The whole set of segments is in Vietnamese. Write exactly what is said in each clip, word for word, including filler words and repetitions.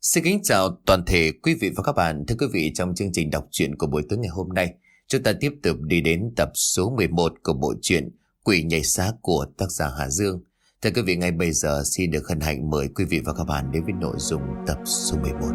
Xin kính chào toàn thể quý vị và các bạn. Thưa quý vị, trong chương trình đọc truyện của buổi tối ngày hôm nay, chúng ta tiếp tục đi đến tập số mười một của bộ truyện Quỷ Nhảy Xác của tác giả Hà Dương. Thưa quý vị, ngay bây giờ xin được hân hạnh mời quý vị và các bạn đến với nội dung tập số mười một.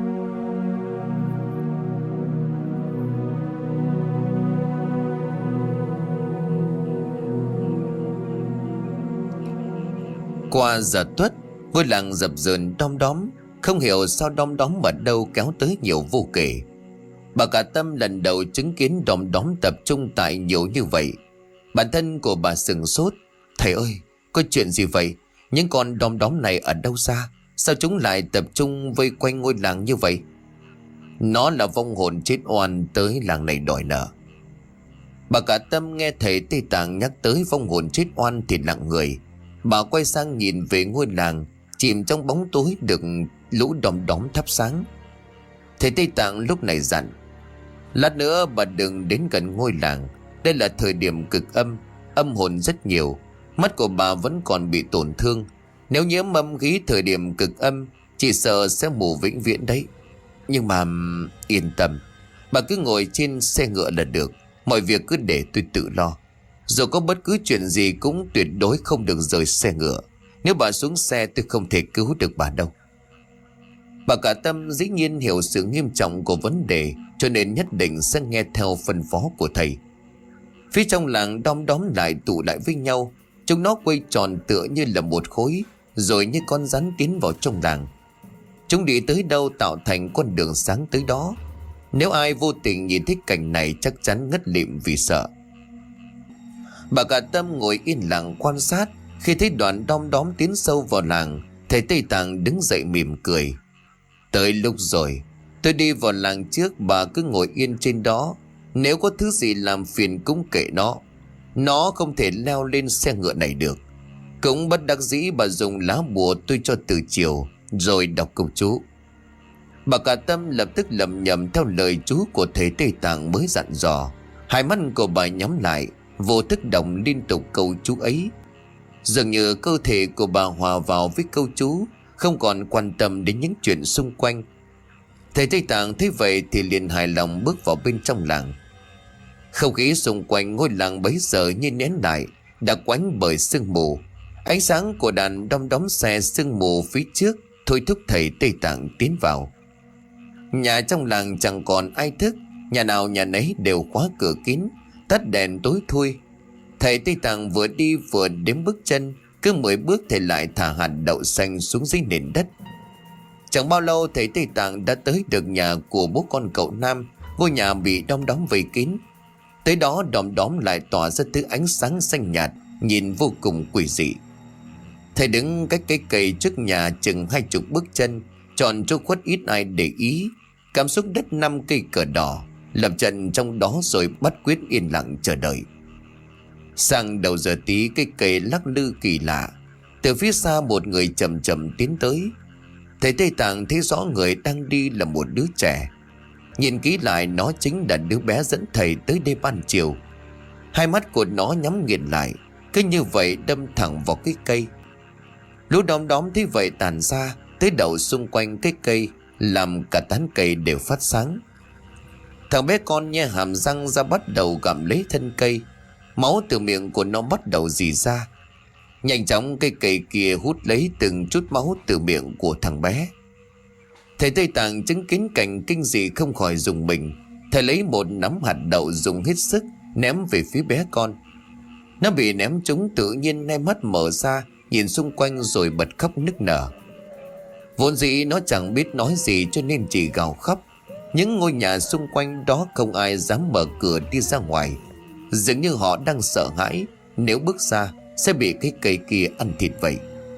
Qua giờ tuất, ngôi làng dập dờn đom đóm. Không hiểu sao đom đóm ở đâu kéo tới nhiều vô kể. Bà Cả Tâm lần đầu chứng kiến đom đóm tập trung tại nhiều như vậy. Bản thân của bà sửng sốt. Thầy ơi, có chuyện gì vậy? Những con đom đóm này ở đâu ra? Sao chúng lại tập trung vây quanh ngôi làng như vậy? Nó là vong hồn chết oan tới làng này đòi nợ. Bà Cả Tâm nghe thầy Tây Tạng nhắc tới vong hồn chết oan thì lặng người. Bà quay sang nhìn về ngôi làng chìm trong bóng tối được lũ đom đóm thắp sáng. Thầy Tây Tạng lúc này dặn: lát nữa bà đừng đến gần ngôi làng. Đây là thời điểm cực âm, âm hồn rất nhiều. Mắt của bà vẫn còn bị tổn thương. Nếu nhiễm âm khí thời điểm cực âm, chỉ sợ sẽ mù vĩnh viễn đấy. Nhưng mà yên tâm, bà cứ ngồi trên xe ngựa là được. Mọi việc cứ để tôi tự lo. Dù có bất cứ chuyện gì cũng tuyệt đối không được rời xe ngựa. Nếu bà xuống xe tôi không thể cứu được bà đâu. Bà Cả Tâm dĩ nhiên hiểu sự nghiêm trọng của vấn đề, cho nên nhất định sẽ nghe theo phân phó của thầy. Phía trong làng đom đóm lại tụ lại với nhau. Chúng nó quay tròn tựa như là một khối, rồi như con rắn tiến vào trong làng. Chúng đi tới đâu tạo thành con đường sáng tới đó. Nếu ai vô tình nhìn thấy cảnh này chắc chắn ngất lịm vì sợ. Bà Cả Tâm ngồi yên lặng quan sát. Khi thấy đoàn đom đóm tiến sâu vào làng, thầy Tây Tạng đứng dậy mỉm cười. Tới lúc rồi, tôi đi vào làng trước, bà cứ ngồi yên trên đó. Nếu có thứ gì làm phiền cũng kệ nó. Nó không thể leo lên xe ngựa này được. Cũng bất đắc dĩ bà dùng lá bùa tôi cho từ chiều, rồi đọc câu chú. Bà Cả Tâm lập tức lẩm nhẩm theo lời chú của thầy Tây Tạng mới dặn dò. Hai mắt của bà nhắm lại, vô thức đọc liên tục câu chú ấy. Dường như cơ thể của bà hòa vào với câu chú, không còn quan tâm đến những chuyện xung quanh. Thầy Tây Tạng thấy vậy thì liền hài lòng bước vào bên trong làng. Không khí xung quanh ngôi làng bấy giờ như nén lại, đã quánh bởi sương mù. Ánh sáng của đàn đom đóm xe sương mù phía trước thôi thúc thầy Tây Tạng tiến vào. Nhà trong làng chẳng còn ai thức, nhà nào nhà nấy đều khóa cửa kín, tắt đèn tối thui. Thầy Tây Tạng vừa đi vừa đếm bước chân. Cứ mười bước thầy lại thả hạt đậu xanh xuống dưới nền đất. Chẳng bao lâu thầy Tây Tạng đã tới được nhà của bố con cậu Nam. Ngôi nhà bị đom đóm vây kín. Tới đó đom đóm lại tỏa ra thứ ánh sáng xanh nhạt, nhìn vô cùng quỷ dị. Thầy đứng cách cái cây trước nhà chừng hai chục bước chân, chọn chỗ khuất ít ai để ý. Cắm xuống đất năm cây cờ đỏ, lập trận trong đó rồi bắt quyết yên lặng chờ đợi. Sang đầu giờ tí, cây cây lắc lư kỳ lạ. Từ phía xa một người chậm chậm tiến tới. Thầy Tây Tạng thấy rõ người đang đi là một đứa trẻ. Nhìn kỹ lại, nó chính là đứa bé dẫn thầy tới đây ban chiều. Hai mắt của nó nhắm nghiền lại, cứ như vậy đâm thẳng vào cái cây. Lũ đom đóm thấy vậy tàn ra, tới đầu xung quanh cái cây, làm cả tán cây đều phát sáng. Thằng bé con nhe hàm răng ra bắt đầu gặm lấy thân cây. Máu từ miệng của nó bắt đầu rỉ ra. Nhanh chóng cây cây kia hút lấy từng chút máu từ miệng của thằng bé. Thầy Tây Tạng chứng kiến cảnh kinh dị không khỏi rùng mình. Thầy lấy một nắm hạt đậu dùng hết sức ném về phía bé con. Nó bị ném trúng, tự nhiên hai mắt mở ra, nhìn xung quanh rồi bật khóc nức nở. Vốn dĩ nó chẳng biết nói gì cho nên chỉ gào khóc. Những ngôi nhà xung quanh đó không ai dám mở cửa đi ra ngoài. Dường như họ đang sợ hãi, nếu bước ra sẽ bị cái cây kia ăn thịt vậy.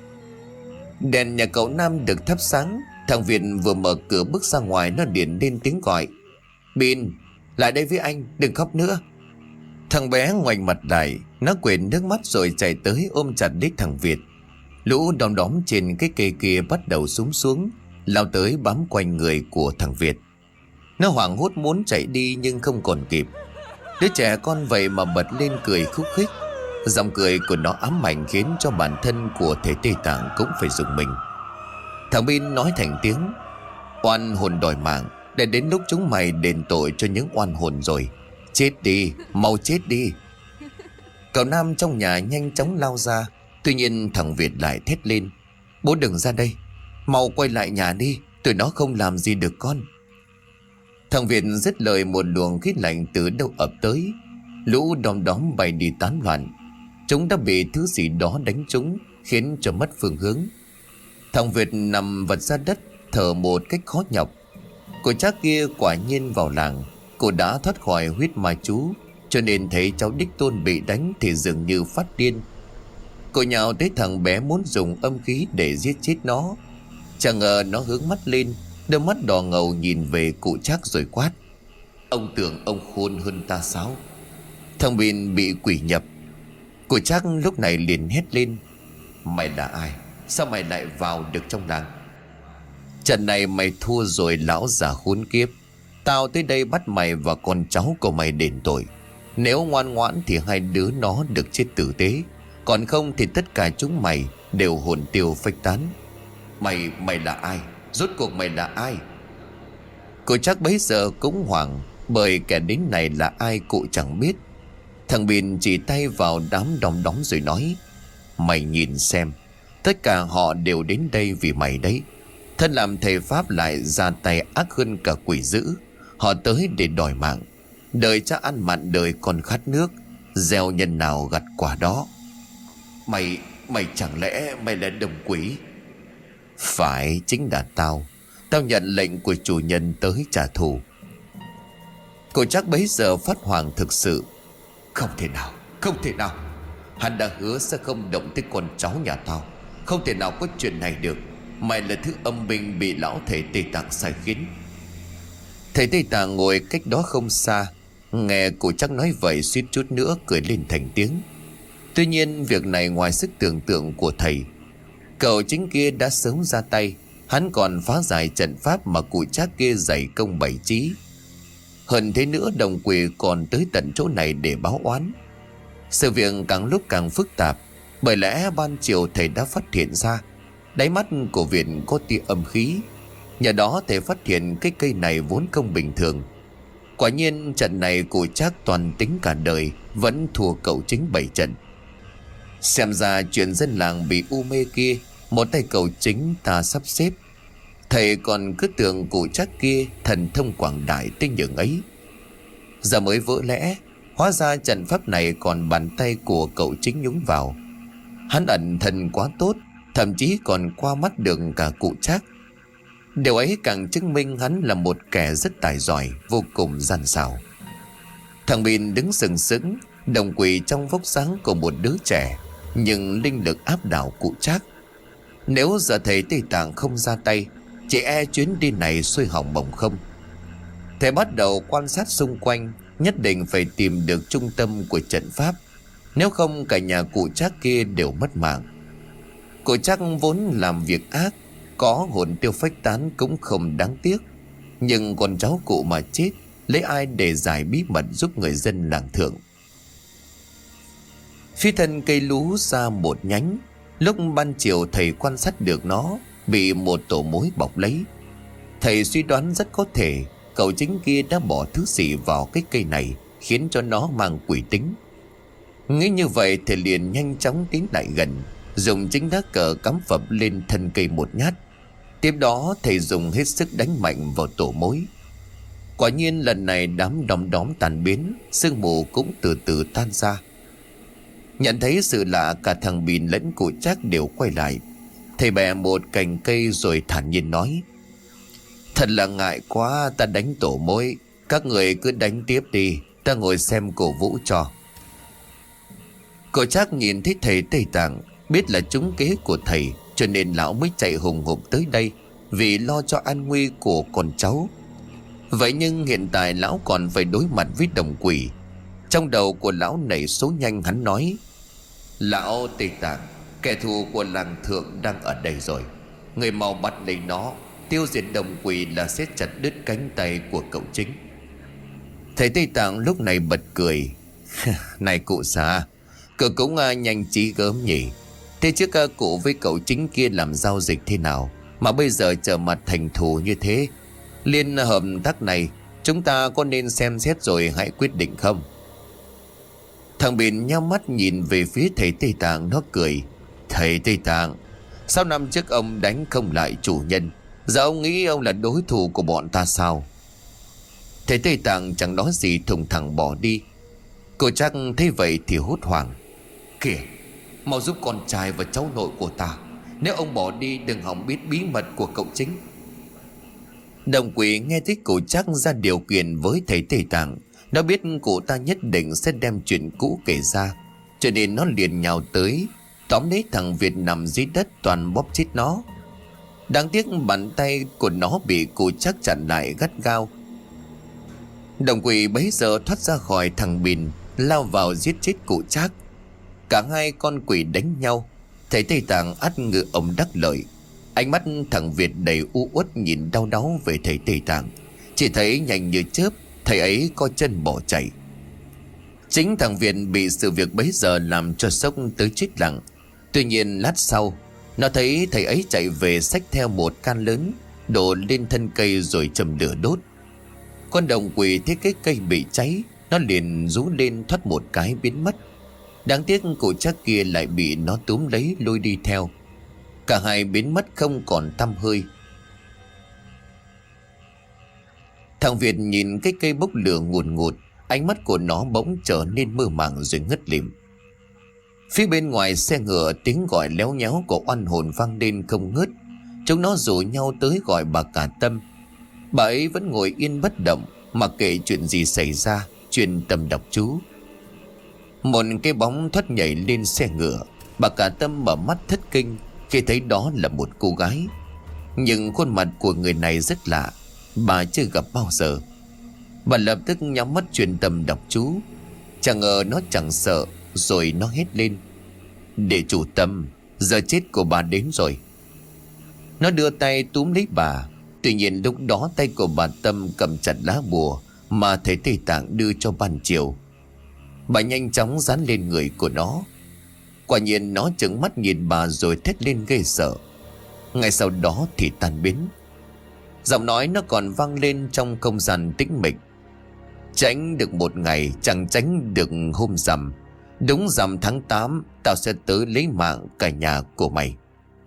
Đèn nhà cậu Nam được thắp sáng. Thằng Việt vừa mở cửa bước ra ngoài, nó liền lên tiếng gọi: Bin, lại đây với anh, đừng khóc nữa. Thằng bé ngoảnh mặt lại, nó quệt nước mắt rồi chạy tới ôm chặt lấy thằng Việt. Lũ đom đóm trên cái cây kia bắt đầu xúm xuống, lao tới bám quanh người của thằng Việt. Nó hoảng hốt muốn chạy đi nhưng không còn kịp. Đứa trẻ con vậy mà bật lên cười khúc khích. Giọng cười của nó ám ảnh khiến cho bản thân của thầy Tây Tạng cũng phải rùng mình. Thằng Bin nói thành tiếng: Oan hồn đòi mạng, để đến lúc chúng mày đền tội cho những oan hồn rồi. Chết đi, mau chết đi. Cậu Nam trong nhà nhanh chóng lao ra. Tuy nhiên thằng Việt lại thét lên: Bố đừng ra đây, mau quay lại nhà đi, tụi nó không làm gì được con. Thằng Việt dứt lời, một luồng khí lạnh từ đâu ập tới. Lũ đom đóm bay đi tán loạn. Chúng đã bị thứ gì đó đánh trúng, khiến cho mất phương hướng. Thằng Việt nằm vật ra đất, thở một cách khó nhọc. Cô cha kia quả nhiên vào làng. Cô đã thoát khỏi huyết ma chú, cho nên thấy cháu đích tôn bị đánh thì dường như phát điên. Cô nhào tới thằng bé muốn dùng âm khí để giết chết nó. Chẳng ngờ nó hướng mắt lên, đôi mắt đỏ ngầu nhìn về cụ Trác rồi quát: Ông tưởng ông khôn hơn ta sao? Thằng Bin bị quỷ nhập. Cụ Trác lúc này liền hét lên: Mày là ai? Sao mày lại vào được trong làng? Trận này mày thua rồi lão già khốn kiếp. Tao tới đây bắt mày và con cháu của mày đền tội. Nếu ngoan ngoãn thì hai đứa nó được chết tử tế, còn không thì tất cả chúng mày đều hồn tiêu phách tán. Mày, mày là ai? Rốt cuộc mày là ai? Cụ Trác bấy giờ cũng hoảng, bởi kẻ đến này là ai cụ chẳng biết. Thằng Bin chỉ tay vào đám đom đóm rồi nói: Mày nhìn xem, tất cả họ đều đến đây vì mày đấy. Thân làm thầy Pháp lại ra tay ác hơn cả quỷ dữ. Họ tới để đòi mạng. Đời cha ăn mặn, đời còn khát nước. Gieo nhân nào gặt quả đó. Mày, mày chẳng lẽ mày là đồng quỷ? Phải, chính là tao. Tao nhận lệnh của chủ nhân tới trả thù. Cô Trác bấy giờ phát hoảng thực sự. Không thể nào, không thể nào. Hắn đã hứa sẽ không động tới con cháu nhà tao. Không thể nào có chuyện này được. Mày là thứ âm binh bị lão thầy Tây Tạng sai khiến. Thầy Tây Tạng ngồi cách đó không xa, nghe cụ Trác nói vậy suýt chút nữa cười lên thành tiếng. Tuy nhiên việc này ngoài sức tưởng tượng của thầy. Cậu chính kia đã sớm ra tay. Hắn còn phá giải trận pháp mà cụ Trác kia dày công bày trí. Hơn thế nữa, đồng quỷ còn tới tận chỗ này để báo oán. Sự việc càng lúc càng phức tạp. Bởi lẽ ban chiều thầy đã phát hiện ra đáy mắt của Việt có tia âm khí. Nhờ đó thầy phát hiện cái cây này vốn không bình thường. Quả nhiên trận này cụ Trác toàn tính cả đời vẫn thua cậu chính bảy trận. Xem ra chuyện dân làng bị u mê kia, một tay cậu chính ta sắp xếp. Thầy còn cứ tưởng cụ Trác kia thần thông quảng đại tới nhường ấy. Giờ mới vỡ lẽ, hóa ra trận pháp này còn bàn tay của cậu chính nhúng vào. Hắn ẩn thần quá tốt, thậm chí còn qua mắt được cả cụ Trác. Điều ấy càng chứng minh hắn là một kẻ rất tài giỏi, vô cùng gian xảo. Thằng Bin đứng sừng sững, đồng quỷ trong vóc dáng của một đứa trẻ, nhưng linh lực áp đảo cụ Trác. Nếu giờ thầy Tây Tạng không ra tay, chỉ e chuyến đi này xuôi hỏng bổng không. Thầy bắt đầu quan sát xung quanh, nhất định phải tìm được trung tâm của trận pháp. Nếu không cả nhà cụ Trác kia đều mất mạng. Cụ Trác vốn làm việc ác, có hồn tiêu phách tán cũng không đáng tiếc. Nhưng con cháu cụ mà chết, lấy ai để giải bí mật giúp người dân làng thượng? Phía thân cây lú ra một nhánh. Lúc ban chiều thầy quan sát được nó bị một tổ mối bọc lấy. Thầy suy đoán rất có thể cậu chính kia đã bỏ thứ gì vào cái cây này, khiến cho nó mang quỷ tính. Nghĩ như vậy thầy liền nhanh chóng tiến lại gần, dùng chính lá cờ cắm phập lên thân cây một nhát. Tiếp đó thầy dùng hết sức đánh mạnh vào tổ mối. Quả nhiên lần này đám đom đóm tan biến, sương mù cũng từ từ tan ra. Nhận thấy sự lạ, cả thằng Bin lẫn cụ Trác đều quay lại. Thầy bẻ một cành cây rồi thản nhiên nói: Thật là ngại quá, ta đánh tổ mối. Các người cứ đánh tiếp đi, ta ngồi xem cổ vũ cho. Cụ Trác nhìn thấy thầy Tây Tạng, biết là trúng kế của thầy, cho nên lão mới chạy hùng hục tới đây, vì lo cho an nguy của con cháu. Vậy nhưng hiện tại lão còn phải đối mặt với đồng quỷ. Trong đầu của lão nảy số nhanh, hắn nói: Lão Tây Tạng, kẻ thù của làng thượng đang ở đây rồi. Người mau bắt lấy nó, tiêu diệt đồng quỷ là siết chặt đứt cánh tay của cậu chính. Thầy Tây Tạng lúc này bật cười. Này cụ già, cậu cũng à, nhanh trí gớm nhỉ. Thế trước à, cụ với cậu chính kia làm giao dịch thế nào Mà bây giờ trở mặt thành thù như thế, liên hợp tác này chúng ta có nên xem xét rồi hãy quyết định không? Thằng Bìn nhắm mắt nhìn về phía thầy Tây Tạng, nó cười. Thầy Tây Tạng, sao năm trước ông đánh không lại chủ nhân, giờ ông nghĩ ông là đối thủ của bọn ta sao? Thầy Tây Tạng chẳng nói gì, thùng thẳng bỏ đi. Cô chắc thấy vậy thì hốt hoảng. Kìa, mau giúp con trai và cháu nội của ta. Nếu ông bỏ đi đừng hỏng biết bí mật của cậu chính. Đồng Quỷ nghe thấy cụ chắc ra điều kiện với thầy Tây Tạng. Nó biết cụ ta nhất định sẽ đem chuyện cũ kể ra, cho nên nó liền nhào tới, tóm lấy thằng Việt nằm dưới đất, toàn bóp chết nó. Đáng tiếc bàn tay của nó bị cụ chắc chặn lại gắt gao. Đồng Quỷ bấy giờ thoát ra khỏi thằng Bìn, lao vào giết chết cụ chắc. Cả hai con quỷ đánh nhau. Thầy Tây Tạng ắt ngự ông đắc lợi. Ánh mắt thằng Việt đầy u uất nhìn đau đáu về thầy Tây Tạng. Chỉ thấy nhanh như chớp thầy ấy co chân bỏ chạy. Chính thằng Việt bị sự việc bấy giờ làm cho sốc tới chết lặng. Tuy nhiên lát sau, nó thấy thầy ấy chạy về xách theo một can lớn, đổ lên thân cây rồi châm lửa đốt. Con đồng quỷ thấy cái cây bị cháy, nó liền rú lên thoát một cái biến mất. Đáng tiếc cụ chắc kia lại bị nó túm lấy lôi đi theo. Cả hai biến mất không còn tăm hơi. Thằng Việt nhìn cái cây bốc lửa ngùn ngụt, ánh mắt của nó bỗng trở nên mơ màng rồi ngất lịm. Phía bên ngoài xe ngựa, tiếng gọi léo nhéo của oan hồn vang lên không ngớt. Chúng nó rủ nhau tới gọi bà Cả Tâm. Bà ấy vẫn ngồi yên bất động, mặc kệ chuyện gì xảy ra, chuyên tâm đọc chú. Một cái bóng thoát nhảy lên xe ngựa. Bà Cả Tâm mở mắt thất kinh khi thấy đó là một cô gái. Nhưng khuôn mặt của người này rất lạ, bà chưa gặp bao giờ. Bà lập tức nhắm mắt chuyên tâm đọc chú. Chẳng ngờ nó chẳng sợ, rồi nó hét lên. Để chủ Tâm, giờ chết của bà đến rồi. Nó đưa tay túm lấy bà. Tuy nhiên lúc đó tay của bà Tâm cầm chặt lá bùa mà thầy Tây Tạng đưa cho ban chiều. Bà nhanh chóng dán lên người của nó. Quả nhiên nó trừng mắt nhìn bà rồi thét lên ghê sợ. Ngay sau đó thì tan biến. Giọng nói nó còn vang lên trong không gian tĩnh mịch. Tránh được một ngày, chẳng tránh được hôm rằm. Đúng rằm tháng tám, tao sẽ tới lấy mạng cả nhà của mày.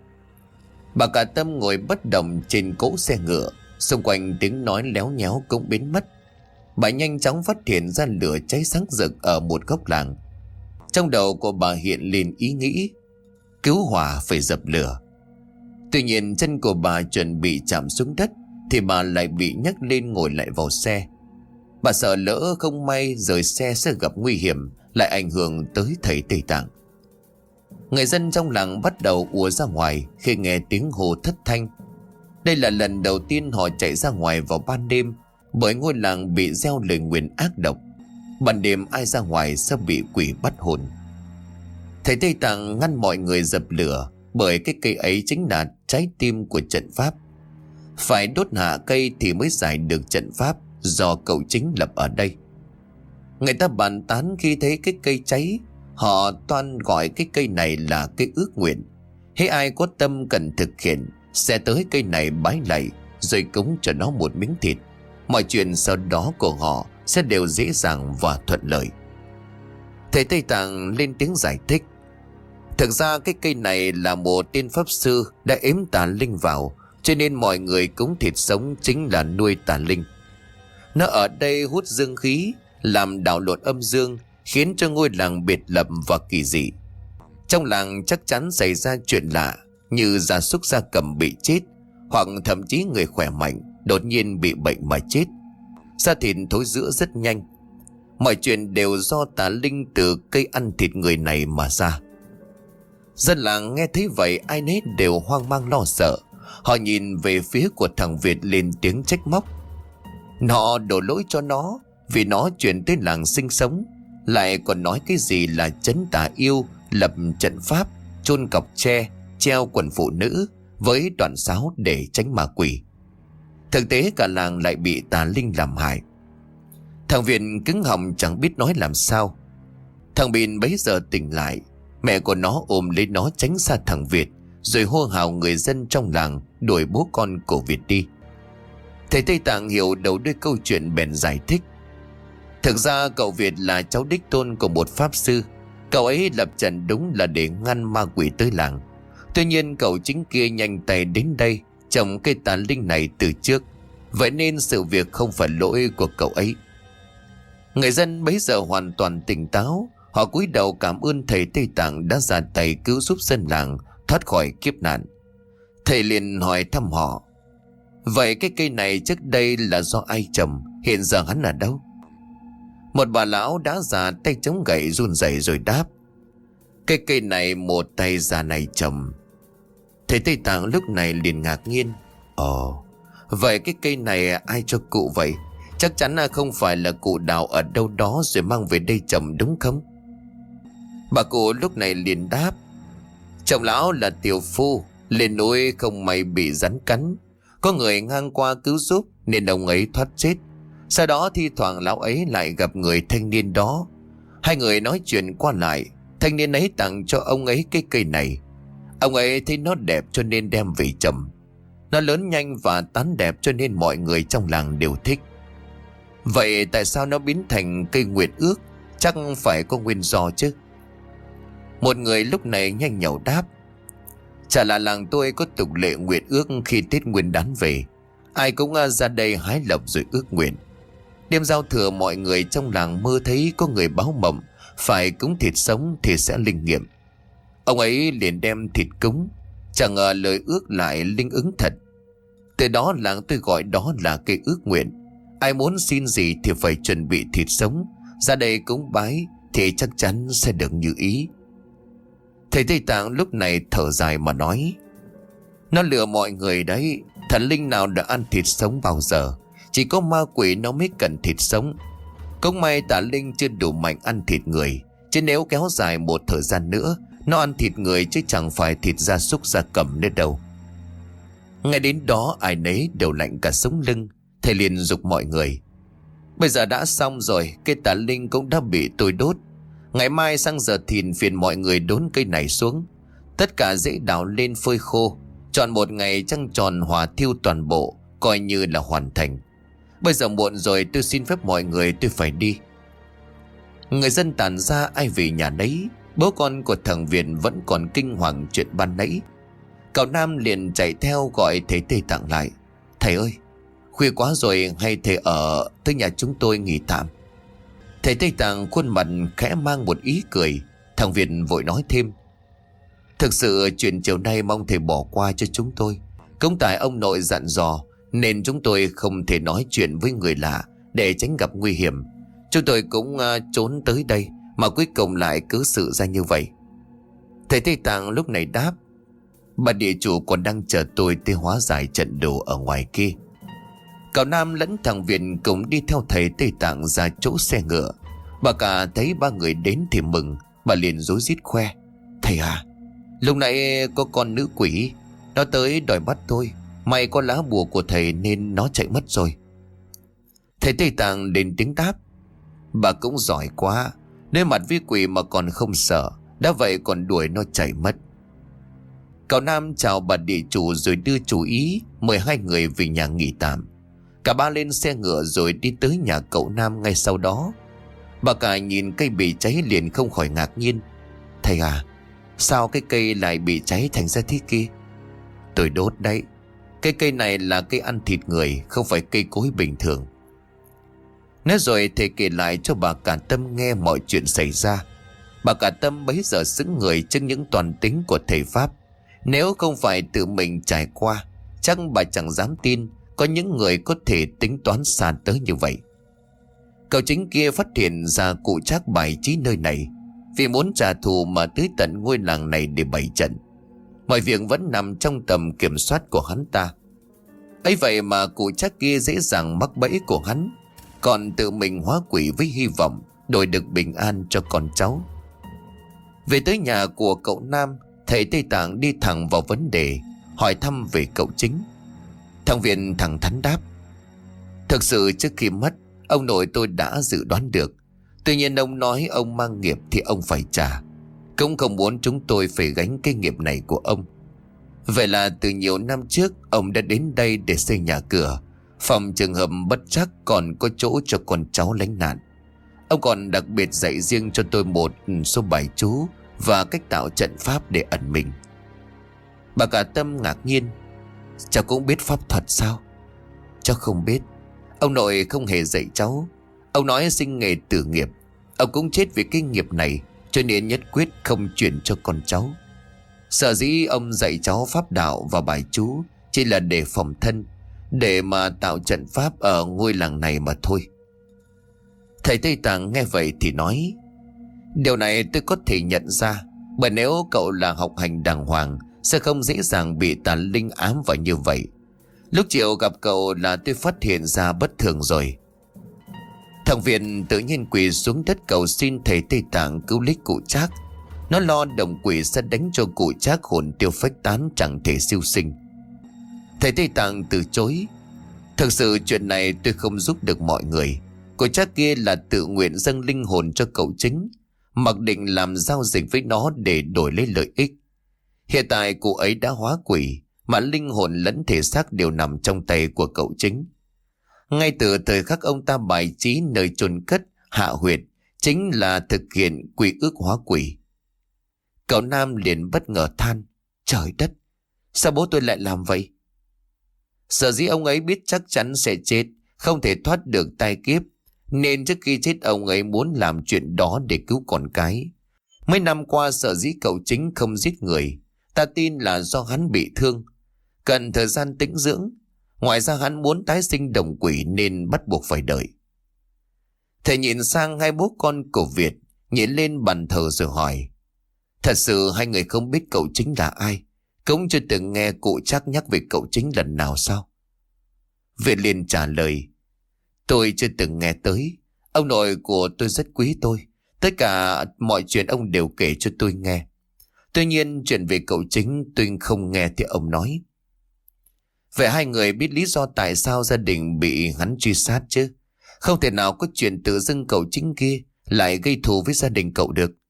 Bà Cả Tâm ngồi bất động trên cỗ xe ngựa. Xung quanh tiếng nói léo nhéo cũng biến mất. Bà nhanh chóng phát hiện ra lửa cháy sáng rực ở một góc làng. Trong đầu của bà hiện lên ý nghĩ cứu hỏa phải dập lửa. Tuy nhiên chân của bà chuẩn bị chạm xuống đất thì bà lại bị nhấc lên ngồi lại vào xe. Bà sợ lỡ không may rời xe sẽ gặp nguy hiểm, lại ảnh hưởng tới thầy Tây Tạng. Người dân trong làng bắt đầu ùa ra ngoài khi nghe tiếng hô thất thanh. Đây là lần đầu tiên họ chạy ra ngoài vào ban đêm, bởi ngôi làng bị gieo lời nguyền ác độc. Ban đêm ai ra ngoài sẽ bị quỷ bắt hồn. Thầy Tây Tạng ngăn mọi người dập lửa, bởi cái cây ấy chính là trái tim của trận pháp. Phải đốt hạ cây thì mới giải được trận pháp do cậu chính lập ở đây. Người ta bàn tán khi thấy cái cây cháy, họ toan gọi cái cây này là cây ước nguyện. Hễ ai có tâm cần thực hiện sẽ tới cây này bái lạy rồi cúng cho nó một miếng thịt. Mọi chuyện sau đó của họ sẽ đều dễ dàng và thuận lợi. Thầy Tây Tạng lên tiếng giải thích. Thực ra cái cây này là một tên pháp sư đã ếm tà linh vào, cho nên mọi người cúng thịt sống chính là nuôi tà linh. Nó ở đây hút dương khí, làm đảo lộn âm dương, khiến cho ngôi làng biệt lập và kỳ dị. Trong làng chắc chắn xảy ra chuyện lạ, như gia súc gia cầm bị chết, hoặc thậm chí người khỏe mạnh đột nhiên bị bệnh mà chết. Da thịt thối rữa rất nhanh. Mọi chuyện đều do tà linh từ cây ăn thịt người này mà ra. Dân làng nghe thấy vậy ai nấy đều hoang mang lo sợ. Họ nhìn về phía của thằng Việt lên tiếng trách móc. Họ đổ lỗi cho nó vì nó chuyển tới làng sinh sống, lại còn nói cái gì là trấn tà yêu, lập trận pháp, chôn cọc tre, treo quần phụ nữ với đoạn sáo để tránh ma quỷ. Thực tế cả làng lại bị tà linh làm hại. Thằng Việt cứng họng chẳng biết nói làm sao. Thằng Bin bấy giờ tỉnh lại. Mẹ của nó ôm lấy nó tránh xa thằng Việt, rồi hô hào người dân trong làng đuổi bố con của Việt đi. Thầy Tây Tạng hiểu đầu đuôi câu chuyện bèn giải thích. Thực ra cậu Việt là cháu đích tôn của một pháp sư. Cậu ấy lập trận đúng là để ngăn ma quỷ tới làng. Tuy nhiên cậu chính kia nhanh tay đến đây trồng cây tà linh này từ trước, vậy nên sự việc không phải lỗi của cậu ấy. Người dân bấy giờ hoàn toàn tỉnh táo. Họ cúi đầu cảm ơn thầy Tây Tạng đã ra tay cứu giúp dân làng thoát khỏi kiếp nạn. Thầy liền hỏi thăm họ: vậy cái cây này trước đây là do ai trồng? Hiện giờ hắn ở đâu? Một bà lão đã già tay chống gậy run rẩy rồi đáp: cái cây này một tay già này trồng. Thầy Tây Tạng lúc này liền ngạc nhiên: ồ, vậy cái cây này ai cho cụ vậy? Chắc chắn là không phải là cụ đào ở đâu đó rồi mang về đây trồng đúng không? Bà cụ lúc này liền đáp: chồng lão là tiểu phu, lên núi không may bị rắn cắn. Có người ngang qua cứu giúp nên ông ấy thoát chết. Sau đó thi thoảng lão ấy lại gặp người thanh niên đó. Hai người nói chuyện qua lại. Thanh niên ấy tặng cho ông ấy cái cây này. Ông ấy thấy nó đẹp cho nên đem về trồng. Nó lớn nhanh và tán đẹp cho nên mọi người trong làng đều thích. Vậy tại sao nó biến thành cây nguyệt ước? Chắc phải có nguyên do chứ. Một người lúc này nhanh nhảu đáp: chả là làng tôi có tục lệ nguyệt ước khi Tết Nguyên đán về. Ai cũng ra đây hái lộc rồi ước nguyện. Đêm giao thừa mọi người trong làng mơ thấy có người báo mộng phải cúng thịt sống thì sẽ linh nghiệm. Ông ấy liền đem thịt cúng. Chẳng ngờ lời ước lại linh ứng thật. Từ đó làng tôi gọi đó là cây ước nguyện. Ai muốn xin gì thì phải chuẩn bị thịt sống ra đây cúng bái thì chắc chắn sẽ được như ý. Thầy Tây Tạng lúc này thở dài mà nói: nó lừa mọi người đấy. Thần linh nào đã ăn thịt sống bao giờ? Chỉ có ma quỷ nó mới cần thịt sống. Cũng may tà linh chưa đủ mạnh ăn thịt người, chứ nếu kéo dài một thời gian nữa nó ăn thịt người chứ chẳng phải thịt gia súc gia cầm nữa đâu. Ngay đến đó ai nấy đều lạnh cả sống lưng. Thầy liền giục mọi người: bây giờ đã xong rồi, cây tà linh cũng đã bị tôi đốt. Ngày mai sang giờ thìn phiền mọi người đốn cây này xuống. Tất cả dễ đào lên phơi khô. Chọn một ngày trăng tròn hòa thiêu toàn bộ, coi như là hoàn thành. Bây giờ muộn rồi, tôi xin phép mọi người, tôi phải đi. Người dân tản ra ai về nhà nấy. Bố con của thằng Việt vẫn còn kinh hoàng chuyện ban nãy. Cậu Nam liền chạy theo gọi thầy Tây Tạng lại: thầy ơi, khuya quá rồi, hay thầy ở tới nhà chúng tôi nghỉ tạm? Thầy Tây Tạng khuôn mặt khẽ mang một ý cười. Thằng Việt vội nói thêm: thực sự chuyện chiều nay mong thầy bỏ qua cho chúng tôi. Cũng tại ông nội dặn dò nên chúng tôi không thể nói chuyện với người lạ để tránh gặp nguy hiểm. Chúng tôi cũng uh, trốn tới đây mà cuối cùng lại cứ sự ra như vậy. Thầy Tây Tạng lúc này đáp: bà địa chủ còn đang chờ tôi tới hóa giải trận đồ ở ngoài kia. Cậu Nam lẫn thằng Việt cũng đi theo thầy Tây Tạng ra chỗ xe ngựa. Bà cả thấy ba người đến thì mừng. Bà liền rối rít khoe: thầy à, lúc nãy có con nữ quỷ, nó tới đòi bắt tôi. May có lá bùa của thầy nên nó chạy mất rồi. Thầy Tây Tạng lên tiếng đáp: bà cũng giỏi quá, đối mặt với quỷ mà còn không sợ, đã vậy còn đuổi nó chạy mất. Cậu Nam chào bà địa chủ rồi đưa chủ ý mời hai người về nhà nghỉ tạm. Cả ba lên xe ngựa rồi đi tới nhà cậu Nam ngay sau đó. Bà cả nhìn cây bị cháy liền không khỏi ngạc nhiên: thầy à, sao cái cây lại bị cháy thành ra thế kia? Tôi đốt đấy. Cây cây này là cây ăn thịt người, không phải cây cối bình thường. Nói rồi thầy kể lại cho bà cả Tâm nghe mọi chuyện xảy ra. Bà cả Tâm bấy giờ sững người trước những toàn tính của thầy Pháp. Nếu không phải tự mình trải qua, chắc bà chẳng dám tin có những người có thể tính toán xa tới như vậy. Cậu chính kia phát hiện ra cụ Trác bài trí nơi này vì muốn trả thù mà tới tận ngôi làng này để bày trận. Mọi việc vẫn nằm trong tầm kiểm soát của hắn ta. ấy vậy mà cụ Trác kia dễ dàng mắc bẫy của hắn, còn tự mình hóa quỷ với hy vọng đổi được bình an cho con cháu. Về tới nhà của cậu Nam, thầy Tây Tạng đi thẳng vào vấn đề, hỏi thăm về cậu chính. Thằng Việt thẳng thắn đáp: thực sự trước khi mất, ông nội tôi đã dự đoán được. Tuy nhiên ông nói ông mang nghiệp thì ông phải trả. Cũng không muốn chúng tôi phải gánh cái nghiệp này của ông. Vậy là từ nhiều năm trước ông đã đến đây để xây nhà cửa, phòng trường hợp bất trắc còn có chỗ cho con cháu lánh nạn. Ông còn đặc biệt dạy riêng cho tôi một số bài chú và cách tạo trận pháp để ẩn mình. Bà cả Tâm ngạc nhiên. Cháu cũng biết pháp thuật sao? Cháu không biết. Ông nội không hề dạy cháu. Ông nói sinh nghề tử nghiệp. Ông cũng chết vì cái nghiệp này, cho nên nhất quyết không chuyển cho con cháu. Sở dĩ ông dạy cháu pháp đạo và bài chú chỉ là để phòng thân, để mà tạo trận pháp ở ngôi làng này mà thôi. Thầy Tây Tạng nghe vậy thì nói: Điều này tôi có thể nhận ra, bởi nếu cậu là học hành đàng hoàng sẽ không dễ dàng bị tà linh ám vào như vậy. Lúc chiều gặp cậu là tôi phát hiện ra bất thường rồi. Thằng Viện tự nhiên quỳ xuống đất cầu xin thầy Tây Tạng cứu lấy cụ Trác. Nó lo đồng quỷ sẽ đánh cho cụ Trác hồn tiêu phách tán, chẳng thể siêu sinh. Thầy Tây Tạng từ chối: Thực sự chuyện này tôi không giúp được mọi người. Cụ Trác kia là tự nguyện dâng linh hồn cho cậu Chính, mặc định làm giao dịch với nó để đổi lấy lợi ích. Hiện tại cụ ấy đã hóa quỷ, mà linh hồn lẫn thể xác đều nằm trong tay của cậu Chính. Ngay từ thời khắc ông ta bài trí nơi chôn cất hạ huyệt chính là thực hiện quy ước hóa quỷ. Cậu Nam liền bất ngờ than: Trời đất, sao bố tôi lại làm vậy? Sở dĩ ông ấy biết chắc chắn sẽ chết, không thể thoát được tai kiếp, nên trước khi chết ông ấy muốn làm chuyện đó để cứu con cái. Mấy năm qua sở dĩ cậu Chính không giết người, ta tin là do hắn bị thương, cần thời gian tĩnh dưỡng. Ngoài ra hắn muốn tái sinh đồng quỷ nên bắt buộc phải đợi. Thầy nhìn sang hai bố con của Việt, nhìn lên bàn thờ rồi hỏi: Thật sự hai người không biết cậu Chính là ai, cũng chưa từng nghe cụ Trác nhắc về cậu Chính lần nào sao? Việt liền trả lời: Tôi chưa từng nghe tới. Ông nội của tôi rất quý tôi, tất cả mọi chuyện ông đều kể cho tôi nghe. Tuy nhiên chuyện về cậu Chính tôi không nghe thì ông nói. Vậy hai người biết lý do tại sao gia đình bị hắn truy sát chứ? Không thể nào có chuyện tự dưng cậu Chính kia lại gây thù với gia đình cậu được.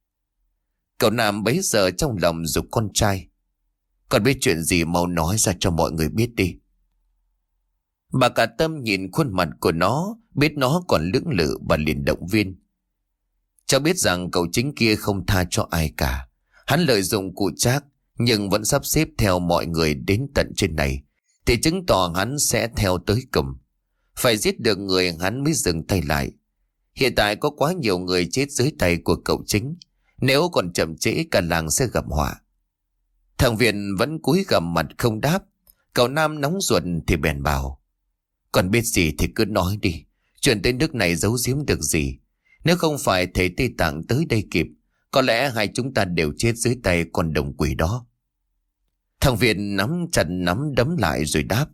Cậu Nam bấy giờ trong lòng giục con trai: Còn biết chuyện gì mau nói ra cho mọi người biết đi. Bà cả Tâm nhìn khuôn mặt của nó, biết nó còn lưỡng lự, bà liền động viên: Cháu biết rằng cậu Chính kia không tha cho ai cả. Hắn lợi dụng cụ Trác nhưng vẫn sắp xếp theo mọi người đến tận trên này, thì chứng tỏ hắn sẽ theo tới cùng. Phải giết được người hắn mới dừng tay lại. Hiện tại có quá nhiều người chết dưới tay của cậu Chính, nếu còn chậm trễ cả làng sẽ gặp họa. Thằng Viện vẫn cúi gằm mặt không đáp. Cậu Nam nóng ruột thì bèn bảo: Còn biết gì thì cứ nói đi, chuyện tới nước này giấu giếm được gì. Nếu không phải thầy Tây Tạng tới đây kịp, có lẽ hai chúng ta đều chết dưới tay con đồng quỷ đó. Thằng Viện nắm chặt nắm đấm lại rồi đáp: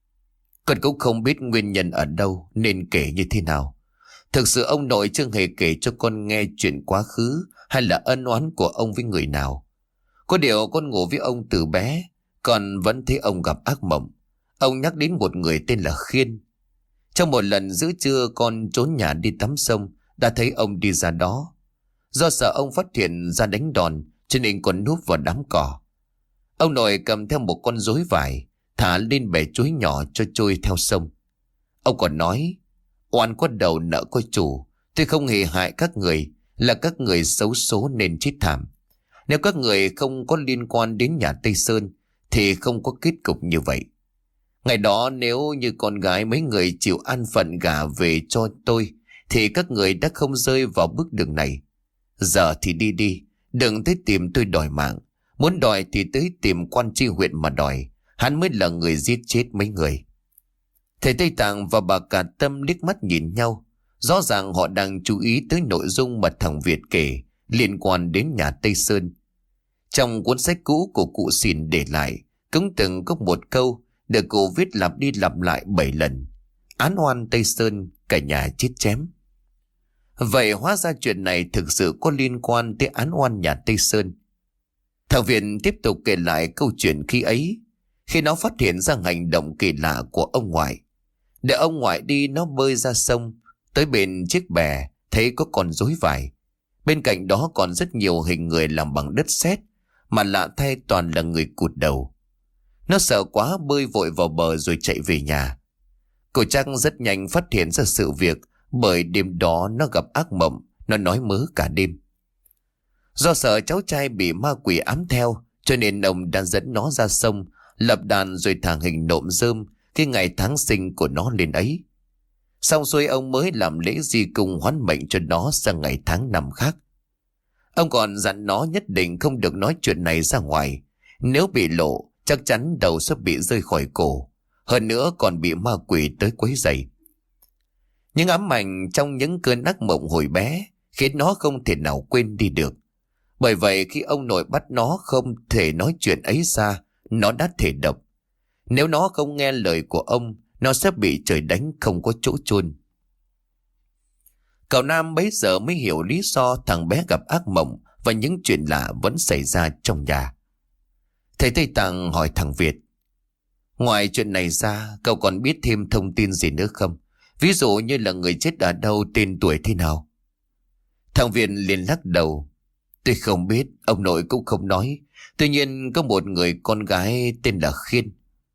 Con cũng không biết nguyên nhân ở đâu nên kể như thế nào. Thực sự ông nội chưa hề kể cho con nghe chuyện quá khứ hay là ân oán của ông với người nào. Có điều con ngủ với ông từ bé, con vẫn thấy ông gặp ác mộng. Ông nhắc đến một người tên là Khiên. Trong một lần giữa trưa con trốn nhà đi tắm sông, đã thấy ông đi ra đó. Do sợ ông phát hiện ra đánh đòn, cho nên con núp vào đám cỏ. Ông nội cầm theo một con rối vải, thả lên bè chuối nhỏ cho trôi theo sông. Ông còn nói: Oan có đầu nợ có chủ, tôi không hề hại các người, là các người xấu số nên chết thảm. Nếu các người không có liên quan đến nhà Tây Sơn thì không có kết cục như vậy. Ngày đó nếu như con gái mấy người chịu an phận gả về cho tôi thì các người đã không rơi vào bước đường này. Giờ thì đi đi, đừng tới tìm tôi đòi mạng. Muốn đòi thì tới tìm quan tri huyện mà đòi, hắn mới là người giết chết mấy người. Thầy Tây Tạng và bà cả Tâm liếc mắt nhìn nhau. Rõ ràng họ đang chú ý tới nội dung mà thằng Việt kể liên quan đến nhà Tây Sơn. Trong cuốn sách cũ của cụ Xìn để lại cũng từng có một câu được cụ viết lặp đi lặp lại bảy lần: Án oan Tây Sơn, cả nhà chết chém. Vậy hóa ra chuyện này thực sự có liên quan tới án oan nhà Tây Sơn. Thằng Việt tiếp tục kể lại câu chuyện khi ấy, khi nó phát hiện ra hành động kỳ lạ của ông ngoại. Để ông ngoại đi, nó bơi ra sông, tới bên chiếc bè thấy có con rối vải. Bên cạnh đó còn rất nhiều hình người làm bằng đất sét, mà lạ thay toàn là người cụt đầu. Nó sợ quá bơi vội vào bờ rồi chạy về nhà. Cô Trác rất nhanh phát hiện ra sự việc, bởi đêm đó nó gặp ác mộng. Nó nói mớ cả đêm. Do sợ cháu trai bị ma quỷ ám theo, cho nên ông đã dẫn nó ra sông, lập đàn rồi thả hình nộm rơm cái ngày tháng sinh của nó lên ấy. Xong xuôi ông mới làm lễ di cung hoán mệnh cho nó sang ngày tháng năm khác. Ông còn dặn nó nhất định không được nói chuyện này ra ngoài. Nếu bị lộ, chắc chắn đầu sẽ bị rơi khỏi cổ. Hơn nữa còn bị ma quỷ tới quấy rầy. Những ám ảnh trong những cơn ác mộng hồi bé khiến nó không thể nào quên đi được. Bởi vậy khi ông nội bắt nó không thể nói chuyện ấy ra, nó đã thể độc. Nếu nó không nghe lời của ông, nó sẽ bị trời đánh không có chỗ chôn. Cậu Nam bấy giờ mới hiểu lý do thằng bé gặp ác mộng và những chuyện lạ vẫn xảy ra trong nhà. Thầy Tây Tạng hỏi thằng Việt: ngoài chuyện này ra, cậu còn biết thêm thông tin gì nữa không? Ví dụ như là người chết ở đâu, tên tuổi thế nào? Thằng Việt liền lắc đầu: tôi không biết, ông nội cũng không nói. Tuy nhiên có một người con gái tên là Khiên.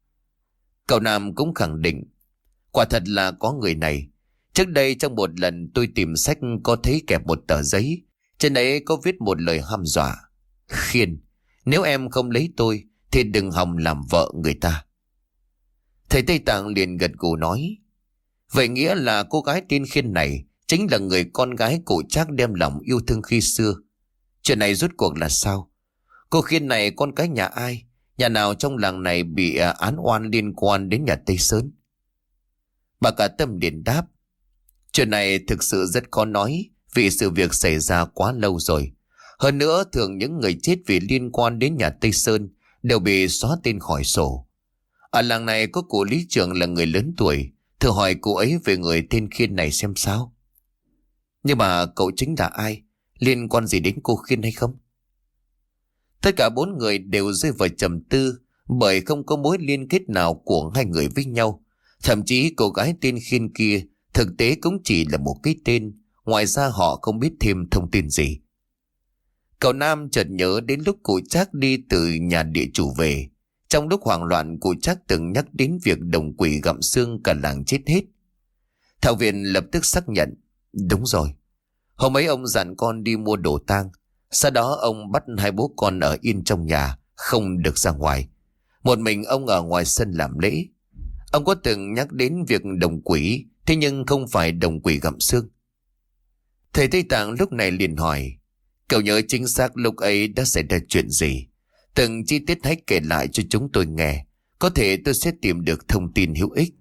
Cậu Nam cũng khẳng định: quả thật là có người này. Trước đây trong một lần tôi tìm sách có thấy kẹp một tờ giấy, trên đấy có viết một lời hăm dọa: Khiên, nếu em không lấy tôi thì đừng hòng làm vợ người ta. Thầy Tây Tạng liền gật gù nói: vậy nghĩa là cô gái tên Khiên này chính là người con gái cụ Trác đem lòng yêu thương khi xưa. Chuyện này rốt cuộc là sao? Cô Khiên này con cái nhà ai? Nhà nào trong làng này bị án oan liên quan đến nhà Tây Sơn? Bà Cả Tâm liền đáp: chuyện này thực sự rất khó nói, vì sự việc xảy ra quá lâu rồi. Hơn nữa thường những người chết vì liên quan đến nhà Tây Sơn đều bị xóa tên khỏi sổ. Ở làng này có cụ lý trưởng là người lớn tuổi, thử hỏi cụ ấy về người tên Khiên này xem sao. Nhưng mà cậu chính là ai? Liên quan gì đến cô Khiên hay không? Tất cả bốn người đều rơi vào trầm tư, bởi không có mối liên kết nào của hai người với nhau. Thậm chí cô gái tên Khiên kia thực tế cũng chỉ là một cái tên, ngoài ra họ không biết thêm thông tin gì. Cậu Nam chợt nhớ đến lúc cụ Trác đi từ nhà địa chủ về. Trong lúc hoảng loạn, cụ Trác từng nhắc đến việc đồng quỷ gặm xương cả làng chết hết. Thảo Viện lập tức xác nhận: đúng rồi, hôm ấy ông dặn con đi mua đồ tang. Sau đó ông bắt hai bố con ở yên trong nhà, không được ra ngoài. Một mình ông ở ngoài sân làm lễ. Ông có từng nhắc đến việc đồng quỷ, thế nhưng không phải đồng quỷ gặm xương. Thầy Tây Tạng lúc này liền hỏi: cậu nhớ chính xác lúc ấy đã xảy ra chuyện gì? Từng chi tiết hãy kể lại cho chúng tôi nghe, có thể tôi sẽ tìm được thông tin hữu ích.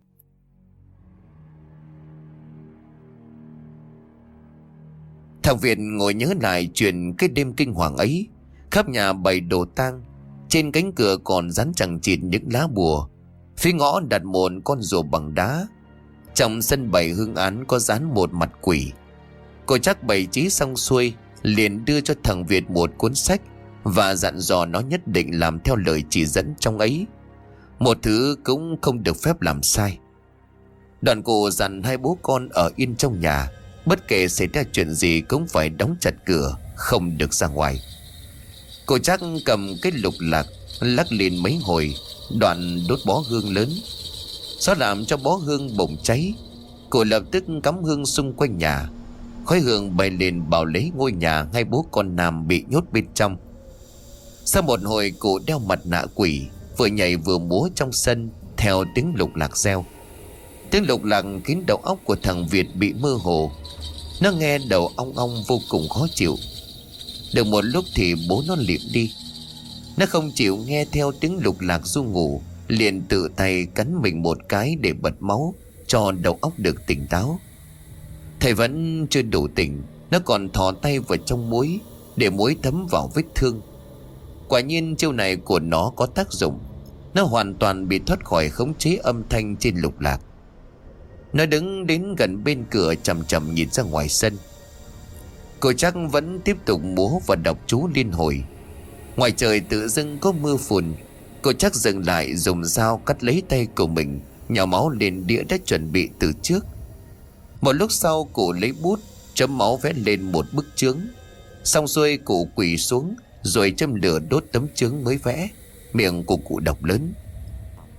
Thằng Việt ngồi nhớ lại chuyện cái đêm kinh hoàng ấy. Khắp nhà bày đồ tang, trên cánh cửa còn dán chằng chịt những lá bùa. Phía ngõ đặt một con rùa bằng đá. Trong sân bày hương án có dán một mặt quỷ. Cô Trác bày trí xong xuôi, liền đưa cho thằng Việt một cuốn sách và dặn dò nó nhất định làm theo lời chỉ dẫn trong ấy. Một thứ cũng không được phép làm sai. Đoạn cụ dặn hai bố con ở yên trong nhà, bất kể xảy ra chuyện gì cũng phải đóng chặt cửa, không được ra ngoài. Cô Trác cầm cái lục lạc lắc lên mấy hồi, đoạn đốt bó hương lớn. Sau làm cho bó hương bùng cháy, cô lập tức cắm hương xung quanh nhà. Khói hương bay lên bao lấy ngôi nhà hai bố con Nam bị nhốt bên trong. Sau một hồi, cụ đeo mặt nạ quỷ, vừa nhảy vừa múa trong sân theo tiếng lục lạc reo. Tiếng lục lạc khiến đầu óc của thằng Việt bị mơ hồ. Nó nghe đầu ong ong vô cùng khó chịu. Được một lúc thì bố nó liệm đi. Nó không chịu nghe theo tiếng lục lạc ru ngủ, liền tự tay cắn mình một cái để bật máu cho đầu óc được tỉnh táo. Thầy vẫn chưa đủ tỉnh, nó còn thò tay vào trong muối để muối thấm vào vết thương. Quả nhiên chiêu này của nó có tác dụng. Nó hoàn toàn bị thoát khỏi khống chế âm thanh trên lục lạc. Nó đứng đến gần bên cửa, chằm chằm nhìn ra ngoài sân. Cô Trác vẫn tiếp tục múa và đọc chú liên hồi. Ngoài trời tự dưng có mưa phùn. Cô Trác dừng lại, dùng dao cắt lấy tay của mình, nhào máu lên đĩa đã chuẩn bị từ trước. Một lúc sau, cụ lấy bút chấm máu vẽ lên một bức chướng. Xong xuôi, cụ quỳ xuống rồi châm lửa đốt tấm chướng mới vẽ. Miệng của cụ đọc lớn: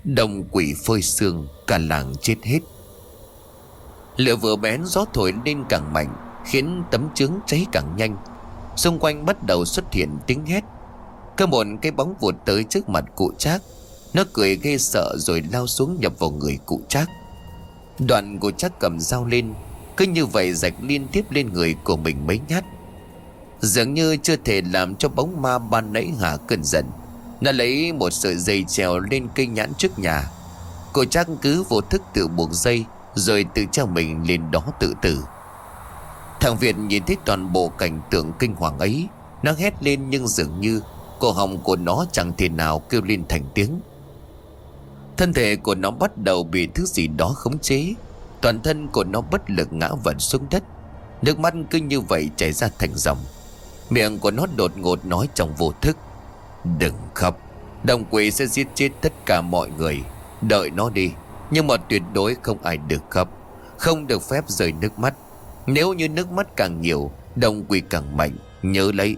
Đồng quỷ phơi xương, cả làng chết hết. Lửa vừa bén gió thổi lên càng mạnh, khiến tấm chướng cháy càng nhanh. Xung quanh bắt đầu xuất hiện tiếng hét. Có một cái bóng vụt tới trước mặt cụ Trác. Nó cười ghê sợ rồi lao xuống nhập vào người cụ Trác. Đoạn cụ Trác cầm dao lên, cứ như vậy rạch liên tiếp lên người của mình mấy nhát. Dường như chưa thể làm cho bóng ma ban nãy hạ cơn giận. Nó lấy một sợi dây trèo lên cây nhãn trước nhà. Cụ Trác cứ vô thức tự buộc dây, rồi tự treo mình lên đó tự tử. Thằng Việt nhìn thấy toàn bộ cảnh tượng kinh hoàng ấy, nó hét lên nhưng dường như cổ họng của nó chẳng thể nào kêu lên thành tiếng. Thân thể của nó bắt đầu bị thứ gì đó khống chế. Toàn thân của nó bất lực ngã vật xuống đất. Nước mắt cứ như vậy chảy ra thành dòng. Miệng của nó đột ngột nói trong vô thức: "Đừng khóc, đồng quỷ sẽ giết chết tất cả mọi người. Đợi nó đi, nhưng mà tuyệt đối không ai được khóc, không được phép rơi nước mắt. Nếu như nước mắt càng nhiều, đồng quỷ càng mạnh, nhớ lấy."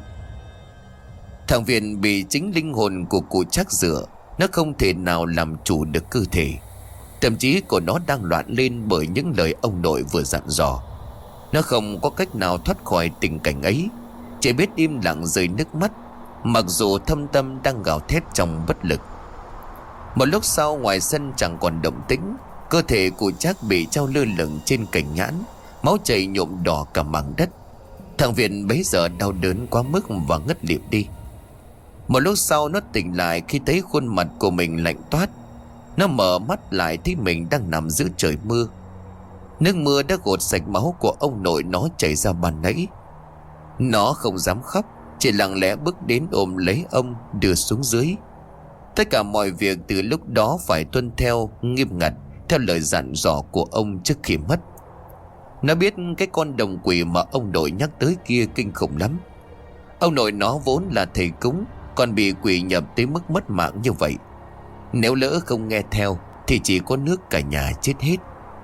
Thằng Viện bị chính linh hồn của cụ Trác dựa. Nó không thể nào làm chủ được cơ thể. Tâm trí của nó đang loạn lên bởi những lời ông nội vừa dặn dò. Nó không có cách nào thoát khỏi tình cảnh ấy, chỉ biết im lặng rơi nước mắt, mặc dù thâm tâm đang gào thét trong bất lực. Một lúc sau, ngoài sân chẳng còn động tĩnh. Cơ thể cụ Trác bị treo lơ lửng trên cành nhãn, máu chảy nhuộm đỏ cả mảng đất. Thằng Viện bấy giờ đau đớn quá mức và ngất lịm đi. Một lúc sau nó tỉnh lại khi thấy khuôn mặt của mình lạnh toát. Nó mở mắt lại thấy mình đang nằm giữa trời mưa. Nước mưa đã gột sạch máu của ông nội nó chảy ra ban nãy. Nó không dám khóc, chỉ lặng lẽ bước đến ôm lấy ông đưa xuống dưới. Tất cả mọi việc từ lúc đó phải tuân theo nghiêm ngặt theo lời dặn dò của ông trước khi mất. Nó biết cái con đồng quỷ mà ông nội nhắc tới kia kinh khủng lắm. Ông nội nó vốn là thầy cúng, còn bị quỷ nhập tới mức mất mạng như vậy. Nếu lỡ không nghe theo thì chỉ có nước cả nhà chết hết.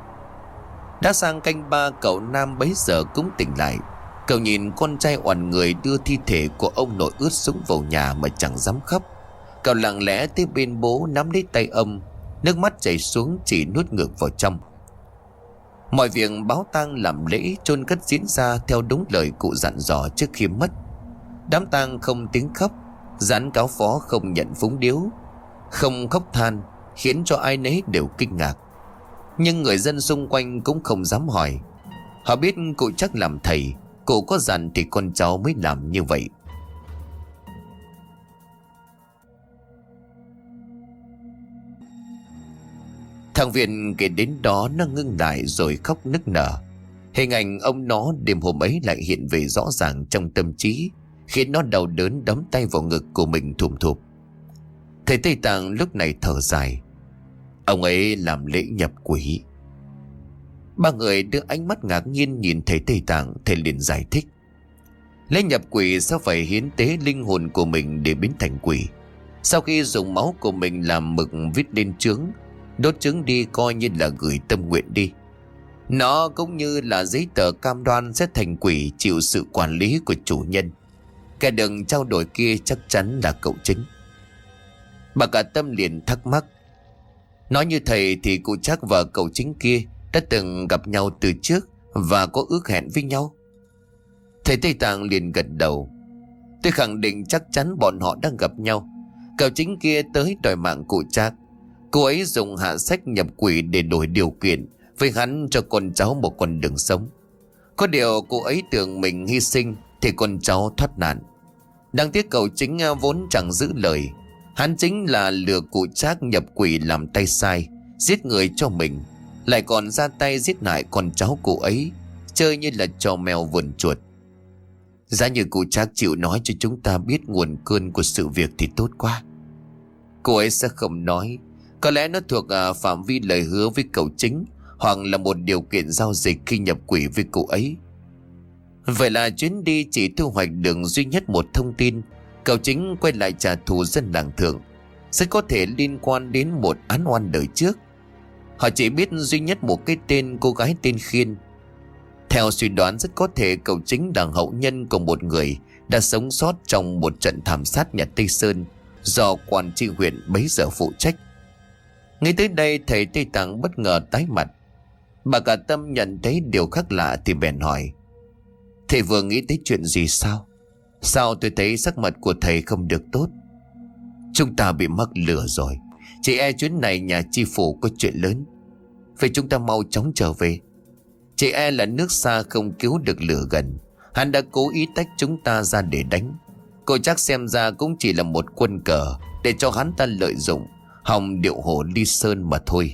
Đã sang canh ba, cậu Nam bấy giờ cũng tỉnh lại. Cậu nhìn con trai oằn người đưa thi thể của ông nội ướt sũng vào nhà mà chẳng dám khóc. Cậu lặng lẽ tới bên bố nắm lấy tay ông, nước mắt chảy xuống chỉ nuốt ngược vào trong. Mọi việc báo tang làm lễ chôn cất diễn ra theo đúng lời cụ dặn dò trước khi mất. Đám tang không tiếng khóc, dán cáo phó không nhận phúng điếu, không khóc than, khiến cho ai nấy đều kinh ngạc. Nhưng người dân xung quanh cũng không dám hỏi. Họ biết cụ Trác làm thầy, cụ có dặn thì con cháu mới làm như vậy. Thằng Viện kể đến đó nó ngưng lại rồi khóc nức nở. Hình ảnh ông nó đêm hôm ấy lại hiện về rõ ràng trong tâm trí, khiến nó đau đớn đấm tay vào ngực của mình thùm thụp. Thầy Tây Tạng lúc này thở dài: "Ông ấy làm lễ nhập quỷ." Ba người đưa ánh mắt ngạc nhiên nhìn thầy Tây Tạng. Thầy liền giải thích: "Lễ nhập quỷ sao phải hiến tế linh hồn của mình để biến thành quỷ. Sau khi dùng máu của mình làm mực viết lên trướng, đốt trứng đi coi như là gửi tâm nguyện đi. Nó cũng như là giấy tờ cam đoan sẽ thành quỷ chịu sự quản lý của chủ nhân. Kẻ đừng trao đổi kia chắc chắn là cậu chính." Bà Cả Tâm liền thắc mắc: "Nói như thầy thì cụ Trác và cậu chính kia đã từng gặp nhau từ trước và có ước hẹn với nhau?" Thầy Tây Tạng liền gật đầu: "Tôi khẳng định chắc chắn bọn họ đang gặp nhau. Cậu chính kia tới đòi mạng cụ Trác. Cô ấy dùng hạ sách nhập quỷ để đổi điều kiện với hắn cho con cháu một con đường sống. Có điều cô ấy tưởng mình hy sinh thì con cháu thoát nạn. Đáng tiếc cậu chính vốn chẳng giữ lời. Hắn chính là lừa cụ Trác nhập quỷ làm tay sai, giết người cho mình, lại còn ra tay giết hại con cháu cụ ấy, chơi như là trò mèo vườn chuột. Giá như cụ Trác chịu nói cho chúng ta biết nguồn cơn của sự việc thì tốt quá." Cô ấy sẽ không nói. Có lẽ nó thuộc à, phạm vi lời hứa với cậu chính, hoặc là một điều kiện giao dịch khi nhập quỷ với cụ ấy. Vậy là chuyến đi chỉ thu hoạch được duy nhất một thông tin: cậu chính quay lại trả thù dân làng Thượng, rất có thể liên quan đến một án oan đời trước. Họ chỉ biết duy nhất một cái tên cô gái tên Khiên. Theo suy đoán, rất có thể cậu chính là hậu nhân của một người đã sống sót trong một trận thảm sát nhà Tây Sơn do quan tri huyện bấy giờ phụ trách. Ngay tới đây thầy Tây Tạng bất ngờ tái mặt. Bà Cả Tâm nhận thấy điều khác lạ thì bèn hỏi: thầy vừa nghĩ tới chuyện gì sao? Sao tôi thấy sắc mặt của thầy không được tốt? Chúng ta bị mắc lừa rồi. Chỉ e chuyến này nhà chi phủ có chuyện lớn. Vậy chúng ta mau chóng trở về. Chỉ e là nước xa không cứu được lửa gần. Hắn đã cố ý tách chúng ta ra để đánh. Cô chắc xem ra cũng chỉ là một quân cờ để cho hắn ta lợi dụng, hòng điệu hổ ly sơn mà thôi.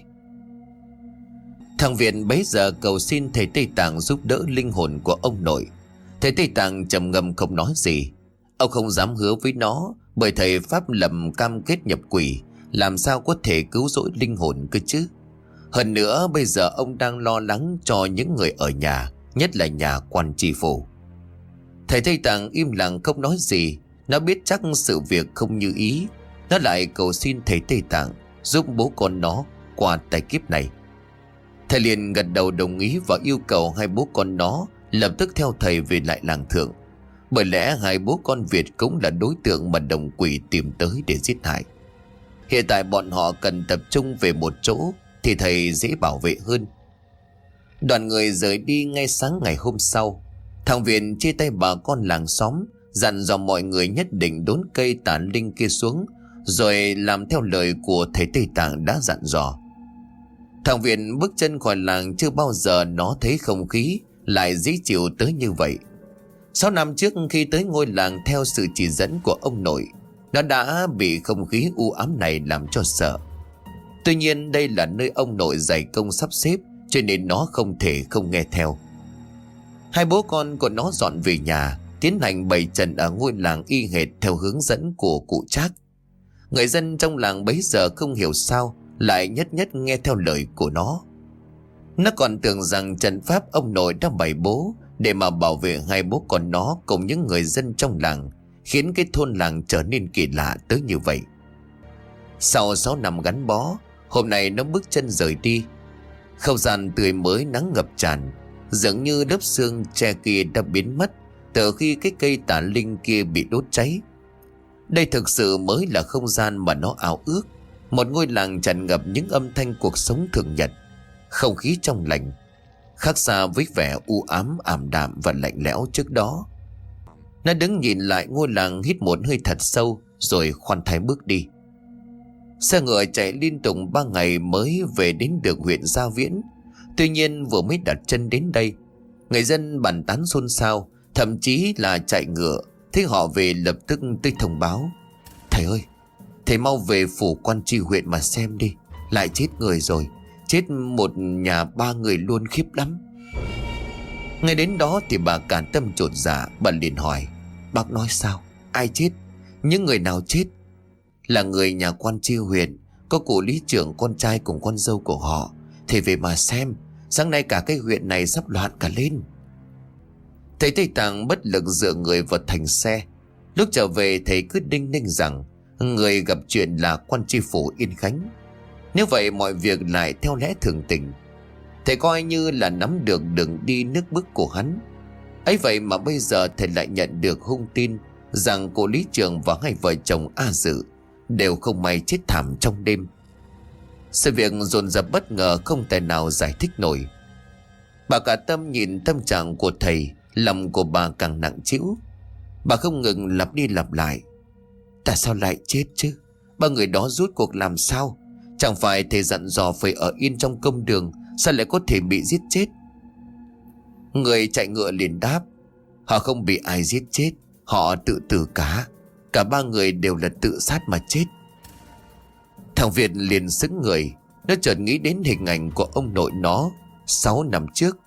Thằng Viện bấy giờ cầu xin thầy Tây Tạng giúp đỡ linh hồn của ông nội. Thầy Tây Tạng trầm ngâm không nói gì. Ông không dám hứa với nó, bởi thầy pháp lầm cam kết nhập quỷ, làm sao có thể cứu rỗi linh hồn cơ chứ. Hơn nữa bây giờ ông đang lo lắng cho những người ở nhà, nhất là nhà quan tri phủ. Thầy Tây Tạng im lặng không nói gì. Nó biết chắc sự việc không như ý. Nó lại cầu xin thầy Tây Tạng giúp bố con nó qua tai kiếp này. Thầy liền gật đầu đồng ý và yêu cầu hai bố con nó lập tức theo thầy về lại làng Thượng. Bởi lẽ hai bố con Việt cũng là đối tượng mà đồng quỷ tìm tới để giết hại. Hiện tại bọn họ cần tập trung về một chỗ thì thầy dễ bảo vệ hơn. Đoàn người rời đi ngay sáng ngày hôm sau. Thằng Viện chia tay bà con làng xóm, dặn dò mọi người nhất định đốn cây tà linh kia xuống, rồi làm theo lời của thầy Tây Tạng đã dặn dò. Thằng Viện bước chân khỏi làng chưa bao giờ nó thấy không khí lại dễ chịu tới như vậy. Sáu năm trước khi tới ngôi làng theo sự chỉ dẫn của ông nội, nó đã bị không khí u ám này làm cho sợ. Tuy nhiên đây là nơi ông nội dày công sắp xếp, cho nên nó không thể không nghe theo. Hai bố con của nó dọn về nhà, tiến hành bày trận ở ngôi làng y hệt theo hướng dẫn của cụ Trác. Người dân trong làng bấy giờ không hiểu sao lại nhất nhất nghe theo lời của nó. Nó còn tưởng rằng trận pháp ông nội đã bày bố để mà bảo vệ hai bố con nó cùng những người dân trong làng, khiến cái thôn làng trở nên kỳ lạ tới như vậy. Sau sáu năm gắn bó, hôm nay nó bước chân rời đi. Không gian tươi mới nắng ngập tràn, dường như lớp xương tre kia đã biến mất từ khi cái cây tà linh kia bị đốt cháy. Đây thực sự mới là không gian mà nó ao ước, một ngôi làng tràn ngập những âm thanh cuộc sống thường nhật, không khí trong lành, khác xa với vẻ u ám ảm đạm và lạnh lẽo trước đó. Nó đứng nhìn lại ngôi làng, hít một hơi thật sâu rồi khoan thai bước đi. Xe ngựa chạy liên tục ba ngày mới về đến được huyện Gia Viễn. Tuy nhiên vừa mới đặt chân đến đây, người dân bàn tán xôn xao, thậm chí là chạy ngựa thấy họ về lập tức tới thông báo: thầy ơi, thầy mau về phủ quan tri huyện mà xem đi, lại chết người rồi, chết một nhà ba người luôn, khiếp lắm. Ngay đến đó thì bà Cả Tâm chột dạ. Bà liền hỏi: bác nói sao? Ai chết? Những người nào chết? Là người nhà quan tri huyện, có cụ lý trưởng con trai cùng con dâu của họ. Thầy về mà xem, sáng nay cả cái huyện này sắp loạn cả lên. Thầy Tây Tạng bất lực dựa người vào thành xe. Lúc trở về thầy cứ đinh ninh rằng người gặp chuyện là quan tri phủ Yên Khánh. Nếu vậy mọi việc lại theo lẽ thường tình. Thầy coi như là nắm được đường đi nước bước của hắn. Ấy vậy mà bây giờ thầy lại nhận được hung tin rằng cô lý trưởng và hai vợ chồng A Dự đều không may chết thảm trong đêm. Sự việc dồn dập bất ngờ không thể nào giải thích nổi. Bà Cả Tâm nhìn tâm trạng của thầy, lòng của bà càng nặng trĩu. Bà không ngừng lặp đi lặp lại: tại sao lại chết chứ? Ba người đó rút cuộc làm sao? Chẳng phải thầy dặn dò phải ở yên trong công đường, sao lại có thể bị giết chết? Người chạy ngựa liền đáp: họ không bị ai giết chết, họ tự tử cả. Cả ba người đều là tự sát mà chết. Thằng Việt liền sững người. Nó chợt nghĩ đến hình ảnh của ông nội nó sáu năm trước.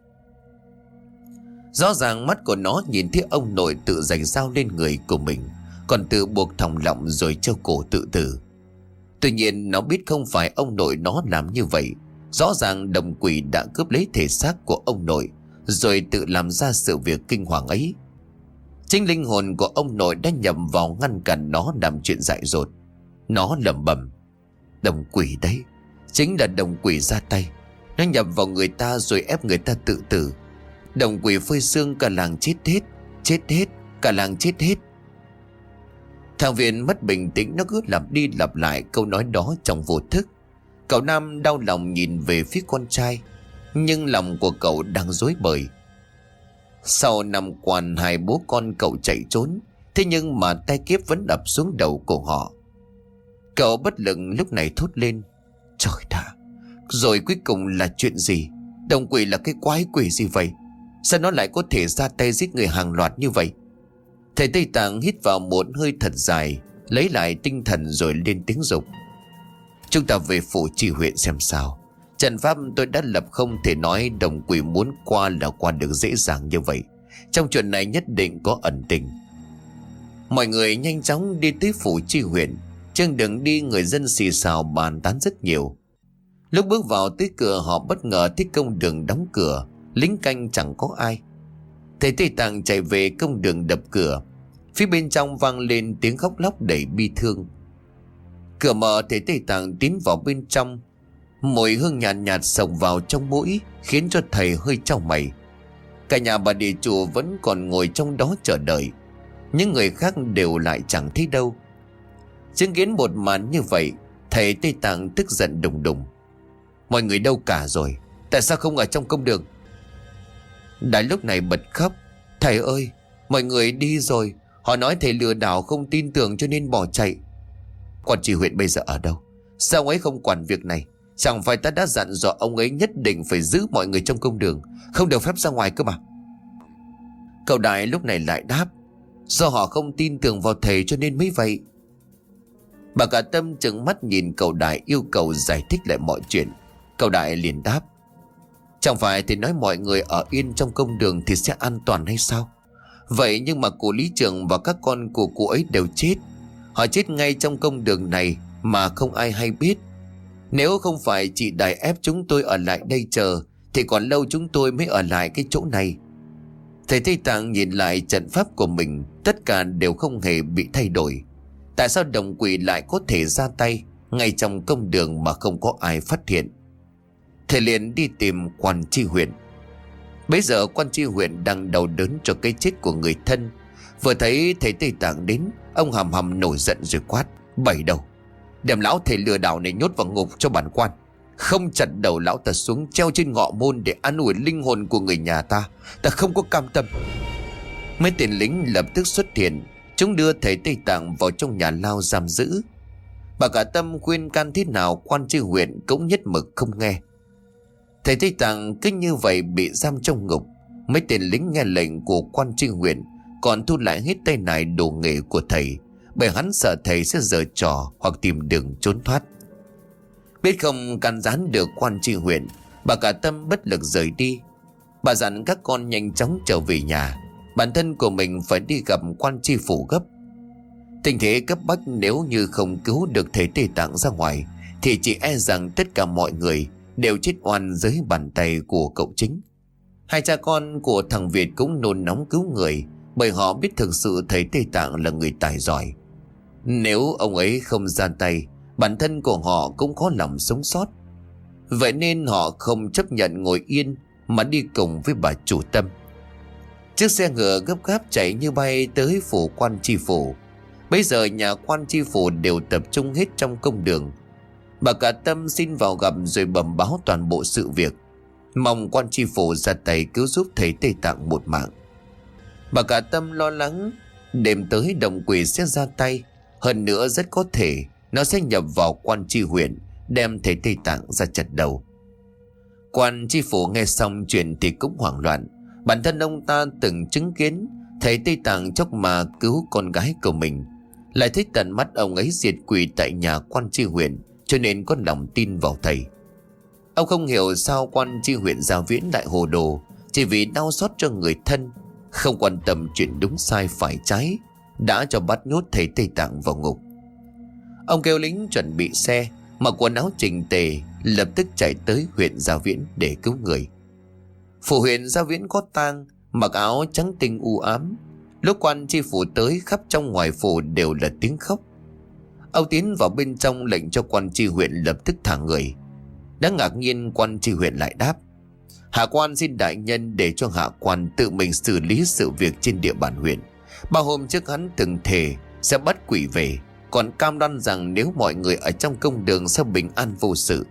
Rõ ràng mắt của nó nhìn thấy ông nội tự giành dao lên người của mình, còn tự buộc thòng lọng rồi treo cổ tự tử. Tuy nhiên nó biết không phải ông nội nó làm như vậy. Rõ ràng đồng quỷ đã cướp lấy thể xác của ông nội, rồi tự làm ra sự việc kinh hoàng ấy. Chính linh hồn của ông nội đã nhầm vào ngăn cản nó làm chuyện dại dột. Nó lẩm bẩm: đồng quỷ đấy, chính là đồng quỷ ra tay. Nó nhập vào người ta rồi ép người ta tự tử. Đồng quỷ phơi xương, cả làng chết hết, chết hết, cả làng chết hết. Thằng Viện mất bình tĩnh, nó cứ lặp đi lặp lại câu nói đó trong vô thức. Cậu Nam đau lòng nhìn về phía con trai, nhưng lòng của cậu đang rối bời. Sau năm quan hai bố con cậu chạy trốn, thế nhưng mà tai kiếp vẫn đập xuống đầu của họ. Cậu bất lực lúc này thốt lên: Trời đã, rồi cuối cùng là chuyện gì? Đồng quỷ là cái quái quỷ gì vậy? Sao nó lại có thể ra tay giết người hàng loạt như vậy? Thầy Tây Tạng hít vào một hơi thật dài, lấy lại tinh thần rồi lên tiếng dục: Chúng ta về phủ chi huyện xem sao. Trận pháp tôi đã lập không thể nói đồng quỷ muốn qua là qua được dễ dàng như vậy. Trong chuyện này nhất định có ẩn tình. Mọi người nhanh chóng đi tới phủ chi huyện. Trên đường đi người dân xì xào bàn tán rất nhiều. Lúc bước vào tới cửa họ bất ngờ thấy công đường đóng cửa, lính canh chẳng có ai. Thầy Tây Tạng chạy về công đường đập cửa. Phía bên trong vang lên tiếng khóc lóc đầy bi thương. Cửa mở, thầy Tây Tạng tiến vào bên trong. Mùi hương nhàn nhạt, nhạt xông vào trong mũi, khiến cho thầy hơi chau mày. Cả nhà bà địa chủ vẫn còn ngồi trong đó chờ đợi. Những người khác đều lại chẳng thấy đâu. Chứng kiến một màn như vậy, thầy Tây Tạng tức giận đùng đùng: Mọi người đâu cả rồi? Tại sao không ở trong công đường? Đại lúc này bật khóc: Thầy ơi, mọi người đi rồi. Họ nói thầy lừa đảo không tin tưởng cho nên bỏ chạy. Quan tri huyện bây giờ ở đâu? Sao ông ấy không quản việc này? Chẳng phải ta đã dặn dò ông ấy nhất định phải giữ mọi người trong công đường, không được phép ra ngoài cơ mà. Cậu Đại lúc này lại đáp: Do họ không tin tưởng vào thầy cho nên mới vậy. Bà Cả Tâm trừng mắt nhìn cậu Đại, yêu cầu giải thích lại mọi chuyện. Cậu Đại liền đáp: Chẳng phải thì nói mọi người ở yên trong công đường thì sẽ an toàn hay sao? Vậy nhưng mà cụ lý trưởng và các con của cụ ấy đều chết. Họ chết ngay trong công đường này mà không ai hay biết. Nếu không phải chị Đại ép chúng tôi ở lại đây chờ thì còn lâu chúng tôi mới ở lại cái chỗ này. Thầy Tây Tạng nhìn lại trận pháp của mình, tất cả đều không hề bị thay đổi. Tại sao đồng quỷ lại có thể ra tay ngay trong công đường mà không có ai phát hiện? Thầy liền đi tìm quan tri huyện. Bây giờ quan tri huyện đang đau đớn cho cái chết của người thân. Vừa thấy thầy Tây Tạng đến, ông hầm hầm nổi giận rồi quát: Bảy đầu, đem lão thầy lừa đảo này nhốt vào ngục cho bản quan. Không chặt đầu lão ta xuống treo trên ngọ môn để an ủi linh hồn của người nhà ta, ta không có cam tâm. Mấy tên lính lập tức xuất hiện. Chúng đưa thầy Tây Tạng vào trong nhà lao giam giữ. Bà Cả Tâm khuyên can thế nào quan tri huyện cũng nhất mực không nghe. Thầy Tây Tạng cứ như vậy bị giam trong ngục. Mấy tên lính nghe lệnh của quan tri huyện còn thu lại hết tay nải đồ nghề của thầy, bởi hắn sợ thầy sẽ giở trò hoặc tìm đường trốn thoát. Biết không can gián được quan tri huyện, bà Cả Tâm bất lực rời đi. Bà dặn các con nhanh chóng trở về nhà, bản thân của mình phải đi gặp quan tri phủ gấp. Tình thế cấp bách, nếu như không cứu được thầy Tây Tạng ra ngoài thì chỉ e rằng tất cả mọi người đều chết oan dưới bàn tay của cậu Chính. Hai cha con của thằng Việt cũng nôn nóng cứu người, bởi họ biết thực sự thầy Tây Tạng là người tài giỏi. Nếu ông ấy không ra tay, bản thân của họ cũng có lòng sống sót. Vậy nên họ không chấp nhận ngồi yên mà đi cùng với bà chủ Tâm. Chiếc xe ngựa gấp gáp chạy như bay tới phủ quan tri phủ. Bây giờ nhà quan tri phủ đều tập trung hết trong công đường. Bà Cả Tâm xin vào gặp rồi bẩm báo toàn bộ sự việc, mong quan tri phủ ra tay cứu giúp thầy Tây Tạng một mạng. Bà Cả Tâm lo lắng đêm tới đồng quỷ sẽ ra tay. Hơn nữa rất có thể nó sẽ nhập vào quan tri huyện, đem thầy Tây Tạng ra chặt đầu. Quan tri phủ nghe xong chuyện thì cũng hoảng loạn. Bản thân ông ta từng chứng kiến thầy Tây Tạng chốc mà cứu con gái của mình, lại thấy tận mắt ông ấy diệt quỷ tại nhà quan tri huyện, cho nên có lòng tin vào thầy. Ông không hiểu sao quan tri huyện Gia Viễn lại hồ đồ, chỉ vì đau xót cho người thân, không quan tâm chuyện đúng sai phải trái, đã cho bắt nhốt thầy Tây Tạng vào ngục. Ông kêu lính chuẩn bị xe, mặc quần áo chỉnh tề, lập tức chạy tới huyện Gia Viễn để cứu người. Phủ huyện Gia Viễn có tang, mặc áo trắng tinh u ám. Lúc quan tri phủ tới, khắp trong ngoài phủ đều là tiếng khóc. Ông tiến vào bên trong lệnh cho quan tri huyện lập tức thả người. Đáng ngạc nhiên, quan tri huyện lại đáp: Hạ quan xin đại nhân để cho hạ quan tự mình xử lý sự việc trên địa bàn huyện. Ba hôm trước hắn từng thề sẽ bắt quỷ về, còn cam đoan rằng nếu mọi người ở trong công đường sẽ bình an vô sự.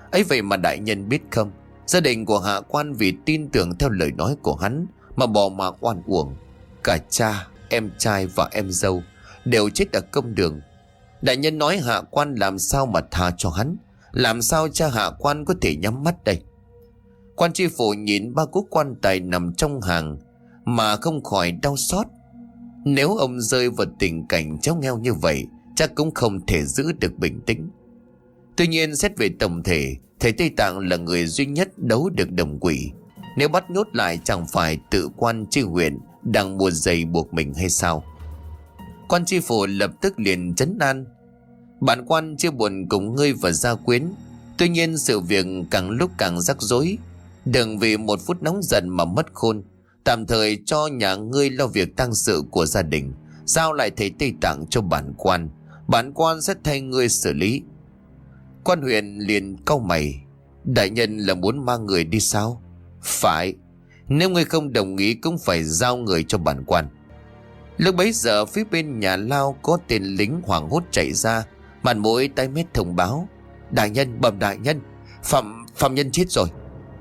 Ấy vậy mà đại nhân biết không, gia đình của hạ quan vì tin tưởng theo lời nói của hắn mà bỏ mạng oan uổng. Cả cha, em trai và em dâu đều chết ở công đường. Đại nhân nói hạ quan làm sao mà tha cho hắn? Làm sao cha hạ quan có thể nhắm mắt đây? Quan tri phủ nhìn ba cỗ quan tài nằm trong hàng mà không khỏi đau xót. Nếu ông rơi vào tình cảnh chéo ngheo như vậy, chắc cũng không thể giữ được bình tĩnh. Tuy nhiên xét về tổng thể, thầy Tây Tạng là người duy nhất đấu được đồng quỷ. Nếu bắt nhốt lại chẳng phải tự quan tri huyện đang buộc giày buộc mình hay sao? Quan tri phủ lập tức liền trấn an. Bản quan chưa buồn cùng ngươi và gia quyến. Tuy nhiên sự việc càng lúc càng rắc rối. Đừng vì một phút nóng giận mà mất khôn. Tạm thời cho nhà ngươi lo việc tang sự của gia đình, giao lại thầy Tây Tạng cho bản quan. Bản quan sẽ thay ngươi xử lý. Quan huyện liền cau mày. Đại nhân là muốn mang người đi sao? Phải. Nếu ngươi không đồng ý cũng phải giao người cho bản quan. Lúc bấy giờ phía bên nhà lao có tên lính hoảng hốt chạy ra, mặt mũi tái mét thông báo. Đại nhân, bẩm đại nhân, phạm phạm nhân chết rồi.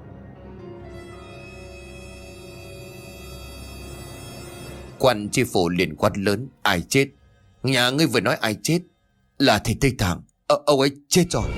Quan tri phủ liền quát lớn. Ai chết? Nhà ngươi vừa nói ai chết? Là thầy Tây Tạng. Ờ, ông ấy chết rồi.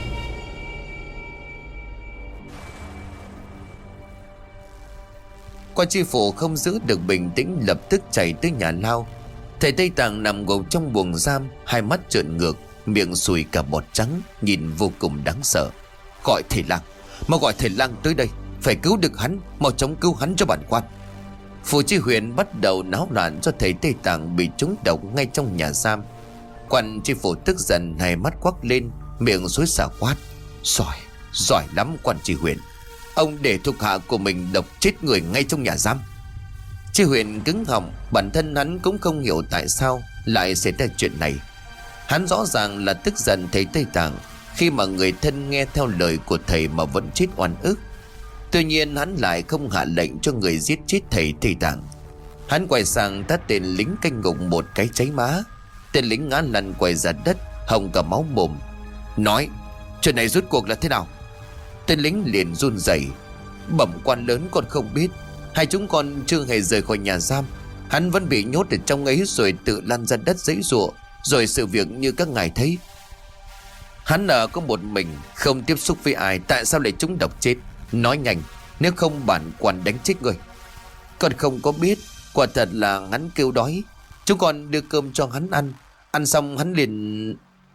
Quan tri phủ không giữ được bình tĩnh, lập tức chạy tới nhà lao. Thầy Tây Tạng nằm gục trong buồng giam, hai mắt trợn ngược, miệng sùi cả bọt trắng, nhìn vô cùng đáng sợ. Gọi thầy lang, mau gọi thầy lang tới đây, phải cứu được hắn, mau chóng cứu hắn cho bản quan. Phủ chi huyện bắt đầu náo loạn do thầy Tây Tạng bị trúng độc ngay trong nhà giam. Quan tri phủ tức giận, hai mắt quắc lên, miệng xối xả quát. Giỏi, giỏi lắm quan tri huyện. Ông để thuộc hạ của mình độc chết người ngay trong nhà giam. Tri huyện cứng họng, bản thân hắn cũng không hiểu tại sao lại xảy ra chuyện này. Hắn rõ ràng là tức giận thầy Tây Tạng khi mà người thân nghe theo lời của thầy mà vẫn chết oan ức. Tuy nhiên hắn lại không hạ lệnh cho người giết chết thầy Tây Tạng. Hắn quay sang tát tên lính canh ngục một cái cháy má. Tên lính ngã lăn quay ra đất, hồng cả máu mồm. Nói, chuyện này rốt cuộc là thế nào? Tên lính liền run rẩy. Bẩm quan lớn, con không biết. Hai chúng con chưa hề rời khỏi nhà giam. Hắn vẫn bị nhốt ở trong ấy rồi tự lăn ra đất giãy giụa. Rồi sự việc như các ngài thấy. Hắn ở có một mình, không tiếp xúc với ai, tại sao lại trúng độc chết? Nói nhanh, nếu không bản quan đánh chết người. Con không có biết, quả thật là hắn kêu đói. Chúng con đưa cơm cho hắn ăn. Ăn xong hắn liền...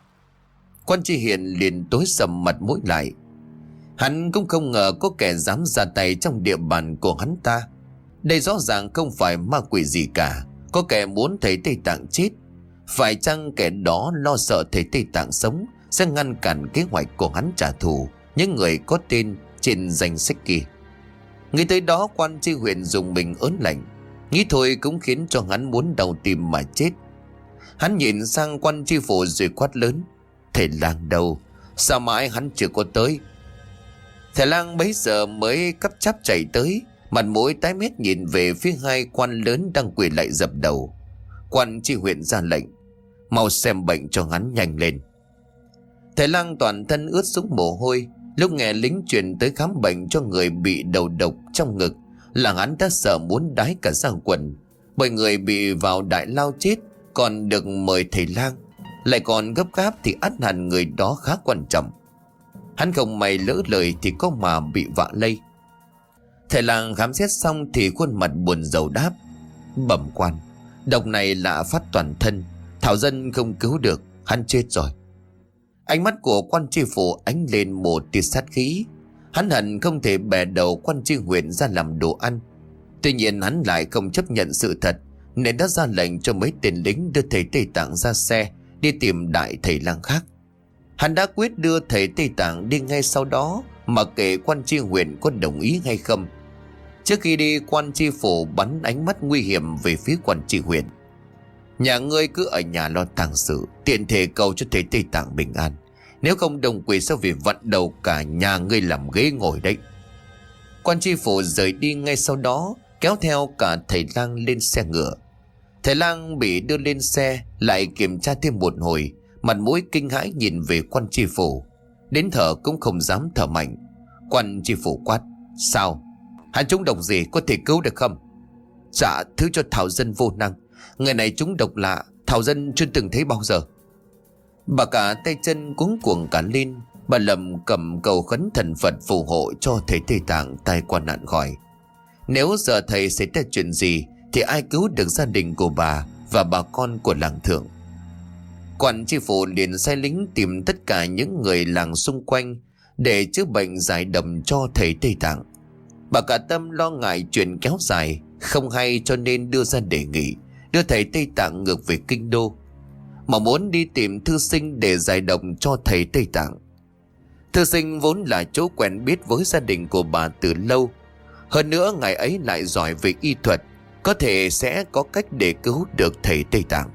Quan tri hiền liền tối sầm mặt mũi lại. Hắn cũng không ngờ có kẻ dám ra tay trong địa bàn của hắn ta. Đây rõ ràng không phải ma quỷ gì cả. Có kẻ muốn thầy Tây Tạng chết. Phải chăng kẻ đó lo sợ thầy Tây Tạng sống sẽ ngăn cản kế hoạch của hắn trả thù những người có tên trên danh sách kia? Nghĩ tới đó, quan tri huyện dùng mình ớn lạnh. Nghĩ thôi cũng khiến cho hắn muốn đau tim mà chết. Hắn nhìn sang quan tri phủ rồi quát lớn. Thầy lang đâu? Sao mãi hắn chưa có tới? Thầy lang bấy giờ mới cắp chắp chạy tới, mặt mũi tái mét nhìn về phía hai quan lớn đang quỳ lại dập đầu. Quan tri huyện ra lệnh. Mau xem bệnh cho hắn nhanh lên. Thầy lang toàn thân ướt sũng mồ hôi. Lúc nghe lính truyền tới khám bệnh cho người bị đầu độc trong ngực là hắn đã sợ muốn đái cả ra quần. Bởi người bị vào đại lao chết còn được mời thầy lang, lại còn gấp gáp thì ắt hẳn người đó khá quan trọng. Hắn không may lỡ lời thì có mà bị vạ lây. Thầy lang khám xét xong thì khuôn mặt buồn rầu đáp. Bẩm quan, độc này lạ phát toàn thân, thảo dân không cứu được, hắn chết rồi. Ánh mắt của quan tri phủ ánh lên một tia sát khí. Hắn hận không thể bẻ đầu quan tri huyện ra làm đồ ăn. Tuy nhiên hắn lại không chấp nhận sự thật, nên đã ra lệnh cho mấy tên lính đưa thầy Tây Tạng ra xe đi tìm đại thầy lang khác. Hắn đã quyết đưa thầy Tây Tạng đi ngay sau đó, mặc kệ quan tri huyện có đồng ý hay không. Trước khi đi, quan tri phủ bắn ánh mắt nguy hiểm về phía quan tri huyện. Nhà ngươi cứ ở nhà lo tang sự, tiện thể cầu cho thầy Tây Tạng bình an. Nếu không đồng quỷ sẽ vì vặn đầu cả nhà ngươi làm ghế ngồi đấy. Quan tri phủ rời đi ngay sau đó, kéo theo cả thầy lang lên xe ngựa. Thầy lang bị đưa lên xe, lại kiểm tra thêm một hồi, mặt mũi kinh hãi nhìn về quan tri phủ. đến thở cũng không dám thở mạnh. Quan tri phủ quát: Sao? Hắn trúng độc gì, có thể cứu được không? Dạ thứ cho Thảo dân vô năng. Người này trúng độc lạ, Thảo dân chưa từng thấy bao giờ. Bà cả tay chân cuống cuồng cả lên. Bà lầm cầm cầu khấn thần Phật phù hộ cho thầy Tây Tạng tai qua nạn khỏi. Nếu giờ thầy xảy ra chuyện gì thì ai cứu được gia đình của bà và bà con của làng Thượng? Quan tri phủ liền sai lính tìm tất cả những người làng xung quanh để chữa bệnh giải độc cho thầy Tây Tạng. Bà cả Tâm lo ngại chuyện kéo dài không hay, cho nên đưa ra đề nghị đưa thầy Tây Tạng ngược về kinh đô, mà muốn đi tìm thư sinh để giải độc cho thầy Tây Tạng. Thư sinh vốn là chỗ quen biết với gia đình của bà từ lâu. Hơn nữa ngài ấy lại giỏi về y thuật, có thể sẽ có cách để cứu được thầy Tây Tạng.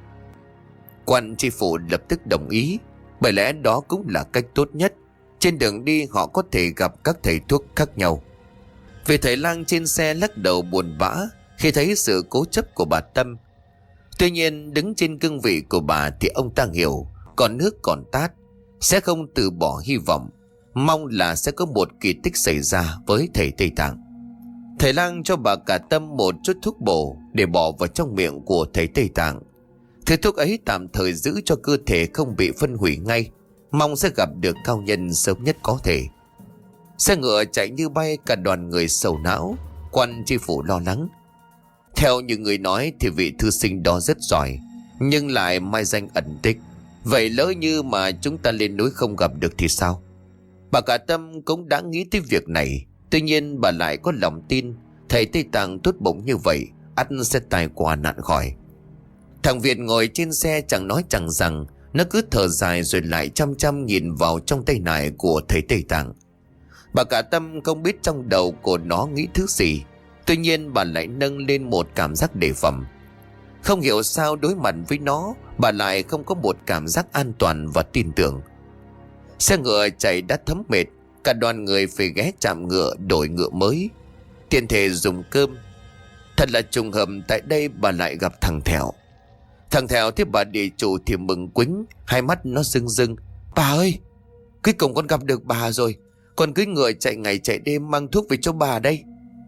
Quan tri phủ lập tức đồng ý, bởi lẽ đó cũng là cách tốt nhất. Trên đường đi họ có thể gặp các thầy thuốc khác nhau. Vì thầy lang trên xe lắc đầu buồn bã khi thấy sự cố chấp của bà Tâm. Tuy nhiên đứng trên cương vị của bà thì ông ta hiểu còn nước còn tát, sẽ không từ bỏ hy vọng, mong là sẽ có một kỳ tích xảy ra với thầy Tây Tạng. Thầy lang cho bà cả Tâm một chút thuốc bổ để bỏ vào trong miệng của thầy Tây Tạng. Thứ thuốc ấy tạm thời giữ cho cơ thể không bị phân hủy ngay, mong sẽ gặp được cao nhân sớm nhất có thể. Xe ngựa chạy như bay, cả đoàn người sầu não. Quan tri phủ lo lắng. Theo như người nói thì vị thư sinh đó rất giỏi, nhưng lại mai danh ẩn tích. Vậy lỡ như mà chúng ta lên núi không gặp được thì sao? Bà cả Tâm cũng đã nghĩ tới việc này. Tuy nhiên bà lại có lòng tin thầy Tây Tạng tốt bụng như vậy, ắt sẽ tài qua nạn khỏi. Thằng Việt ngồi trên xe chẳng nói chẳng rằng, nó cứ thở dài rồi lại chăm chăm nhìn vào trong tay nải của thầy Tây Tạng. Bà cả Tâm không biết trong đầu của nó nghĩ thứ gì. Tuy nhiên bà lại nâng lên một cảm giác đề phòng. Không hiểu sao đối mặt với nó, bà lại không có một cảm giác an toàn và tin tưởng. Xe ngựa chạy đã thấm mệt, cả đoàn người phải ghé trạm ngựa đổi ngựa mới, tiện thể dùng cơm. Thật là trùng hợp tại đây bà lại gặp thằng Thẹo. Thằng Thẹo thấy bà địa chủ thì mừng quính, hai mắt nó rưng rưng. Bà ơi, cuối cùng con gặp được bà rồi. Con cưỡi ngựa chạy ngày chạy đêm mang thuốc về cho bà đây.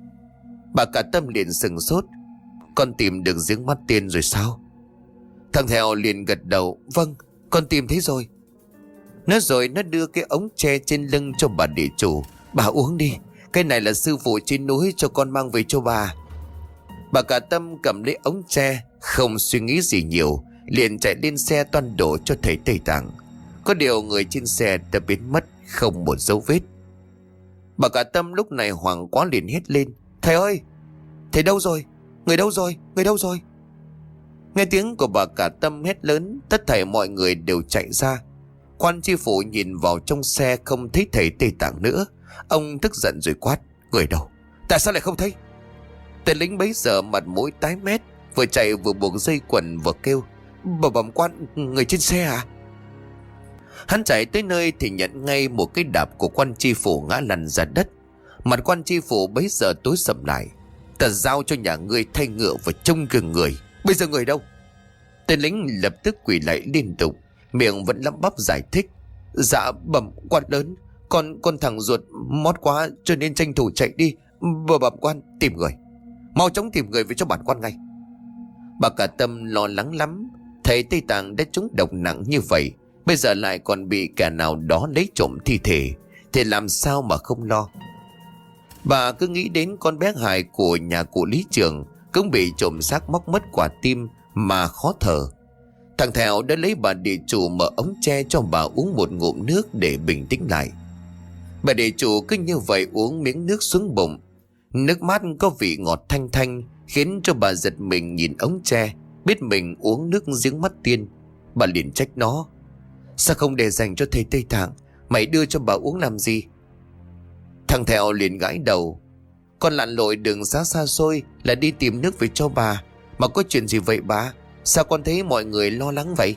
Bà cả Tâm liền sừng sốt. Con tìm được giếng mắt tiên rồi sao? Thằng Thẹo liền gật đầu. Vâng, con tìm thấy rồi. Nói rồi nó đưa cái ống tre trên lưng cho bà địa chủ. Bà uống đi, cái này là sư phụ trên núi cho con mang về cho bà. Bà cả Tâm cầm lấy ống tre, không suy nghĩ gì nhiều, liền chạy lên xe toan đổ cho thầy Tây Tạng. Có điều người trên xe đã biến mất không một dấu vết. Bà cả Tâm lúc này hoảng quá liền hét lên. Thầy ơi, thầy đâu rồi? Người đâu rồi? Người đâu rồi? Nghe tiếng của bà cả Tâm hét lớn, tất thảy mọi người đều chạy ra. Quan tri phủ nhìn vào trong xe không thấy thầy Tây Tạng nữa. Ông tức giận rồi quát. Người đâu? Tại sao lại không thấy? Tên lính bấy giờ mặt mũi tái mét, vừa chạy vừa buộc dây quần vừa kêu. Bà bẩm quan, người trên xe à? Hắn chạy tới nơi thì nhận ngay một cái đạp của quan tri phủ ngã lăn ra đất. Mặt quan tri phủ bấy giờ tối sầm lại. Ta giao cho nhà ngươi thay ngựa và trông gừng người. Bây giờ người đâu? Tên lính lập tức quỳ lại liên tục, miệng vẫn lắp bắp giải thích. Dạ bẩm quan lớn, Con con thằng ruột mót quá cho nên tranh thủ chạy đi. Bà bẩm quan, tìm người, mau chóng tìm người về cho bản quan ngay. Bà cả Tâm lo lắng lắm. Thầy Tây Tạng đã trúng độc nặng như vậy, bây giờ lại còn bị kẻ nào đó lấy trộm thi thể, thì làm sao mà không lo. Bà cứ nghĩ đến con bé Hải của nhà cụ Lý Trường cũng bị trộm xác móc mất quả tim mà khó thở. Thằng Thẹo đã lấy bà địa chủ mở ống tre cho bà uống một ngụm nước để bình tĩnh lại. Bà địa chủ cứ như vậy uống miếng nước xuống bụng. Nước mát có vị ngọt thanh thanh, khiến cho bà giật mình nhìn ống tre, biết mình uống nước giếng mắt tiên. Bà liền trách nó. Sao không để dành cho thầy Tây Tạng? Mày đưa cho bà uống làm gì? Thằng Thẹo liền gãi đầu. Con lặn lội đường xa xa xôi là đi tìm nước về cho bà, mà có chuyện gì vậy bà? Sao con thấy mọi người lo lắng vậy?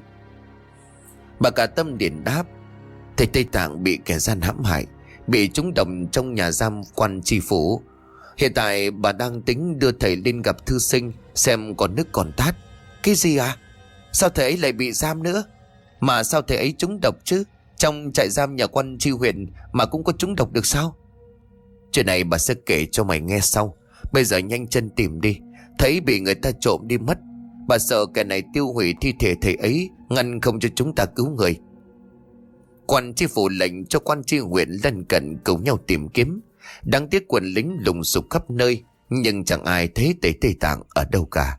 Bà cả Tâm liền đáp. Thầy Tây Tạng bị kẻ gian hãm hại, bị trúng độc trong nhà giam quan tri phủ. Hiện tại bà đang tính đưa thầy lên gặp thư sinh, xem còn nước còn tát. Cái gì à? Sao thầy ấy lại bị giam nữa? Mà sao thầy ấy trúng độc chứ? Trong trại giam nhà quan tri huyện mà cũng có trúng độc được sao? Chuyện này bà sẽ kể cho mày nghe sau. Bây giờ nhanh chân tìm đi. Thấy bị người ta trộm đi mất. Bà sợ kẻ này tiêu hủy thi thể thầy ấy, ngăn không cho chúng ta cứu người. Quan tri phủ lệnh cho quan tri huyện lân cận cùng nhau tìm kiếm. Đáng tiếc quân lính lùng sục khắp nơi, nhưng chẳng ai thấy tề Tây Tạng ở đâu cả.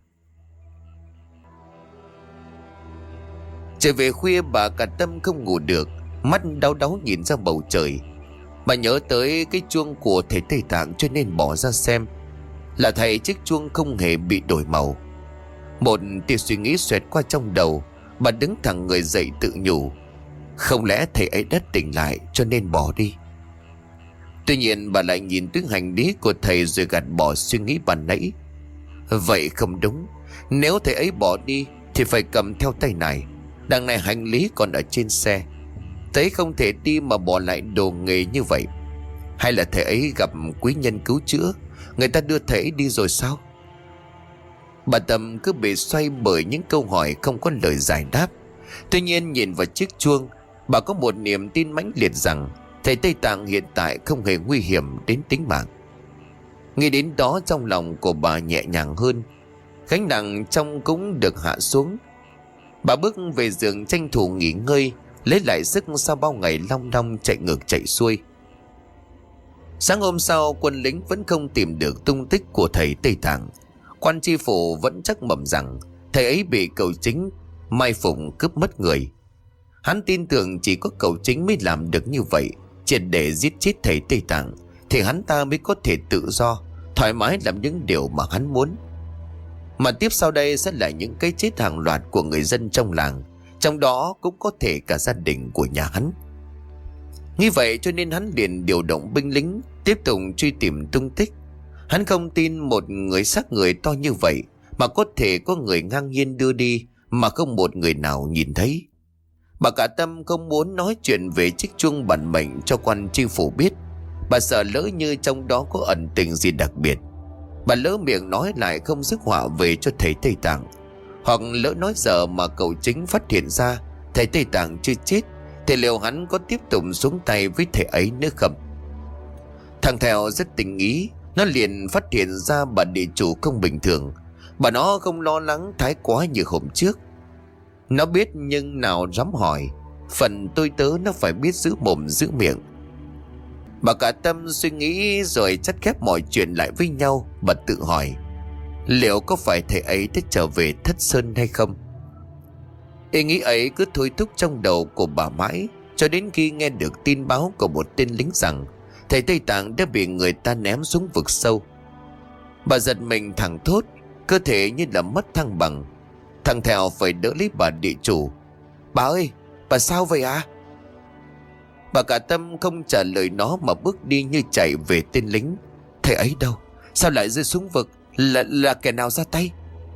Trở về khuya, bà cả Tâm không ngủ được, mắt đau đáu nhìn ra bầu trời. Bà nhớ tới cái chuông của thầy Tây Tạng cho nên bỏ ra xem. Là thầy chiếc chuông không hề bị đổi màu. Một tia suy nghĩ xoẹt qua trong đầu. Bà đứng thẳng người dậy tự nhủ, không lẽ thầy ấy đã tỉnh lại cho nên bỏ đi. Tuy nhiên bà lại nhìn tới hành lý của thầy rồi gạt bỏ suy nghĩ ban nãy. Vậy không đúng. Nếu thầy ấy bỏ đi thì phải cầm theo tay này. Đằng này hành lý còn ở trên xe. Thầy không thể đi mà bỏ lại đồ nghề như vậy. Hay là thầy ấy gặp quý nhân cứu chữa, người ta đưa thầy ấy đi rồi sao? Bà Tâm cứ bị xoay bởi những câu hỏi không có lời giải đáp. Tuy nhiên nhìn vào chiếc chuông, bà có một niềm tin mãnh liệt rằng thầy Tây Tạng hiện tại không hề nguy hiểm đến tính mạng. Nghĩ đến đó trong lòng của bà nhẹ nhàng hơn. Gánh nặng trong cũng được hạ xuống. Bà bước về giường tranh thủ nghỉ ngơi, lấy lại sức sau bao ngày long đong chạy ngược chạy xuôi. Sáng hôm sau, quân lính vẫn không tìm được tung tích của thầy Tây Tạng. Quan tri phủ vẫn chắc mẩm rằng thầy ấy bị cậu chính mai phục cướp mất người. Hắn tin tưởng chỉ có cậu chính mới làm được như vậy, triệt để giết chết thầy Tây Tạng, thì hắn ta mới có thể tự do, thoải mái làm những điều mà hắn muốn. Mà tiếp sau đây sẽ là những cái chết hàng loạt của người dân trong làng, trong đó cũng có thể cả gia đình của nhà hắn. Như vậy cho nên hắn liền điều động binh lính tiếp tục truy tìm tung tích. Hắn không tin một người xác người to như vậy mà có thể có người ngang nhiên đưa đi mà không một người nào nhìn thấy. Bà cả Tâm không muốn nói chuyện về chiếc chuông bản mệnh cho quan tri phủ biết. Bà sợ lỡ như trong đó có ẩn tình gì đặc biệt. Bà lỡ miệng nói lại không rước họa về cho thầy Tây Tạng. Hoặc lỡ nói giờ mà cậu chính phát hiện ra thầy Tây Tạng chưa chết, thì liệu hắn có tiếp tục xuống tay với thầy ấy nữa không? Thằng Thèo rất tình ý. Nó liền phát hiện ra bà địa chủ không bình thường. Bà nó không lo lắng thái quá như hôm trước. Nó biết nhưng nào dám hỏi. Phần tôi tớ nó phải biết giữ mồm giữ miệng. Bà cả Tâm suy nghĩ rồi chắt ghép mọi chuyện lại với nhau. Bà tự hỏi, liệu có phải thầy ấy đã trở về Thất Sơn hay không? Ý nghĩ ấy cứ thôi thúc trong đầu của bà mãi, cho đến khi nghe được tin báo của một tên lính rằng thầy Tây Tạng đã bị người ta ném xuống vực sâu. Bà giật mình thẳng thốt, cơ thể như là mất thăng bằng. Thằng Thèo phải đỡ lấy bà địa chủ. Bà ơi, bà sao vậy à? Bà cả Tâm không trả lời nó mà bước đi như chạy về tên lính. Thầy ấy đâu? Sao lại rơi xuống vực? Là, là kẻ nào ra tay?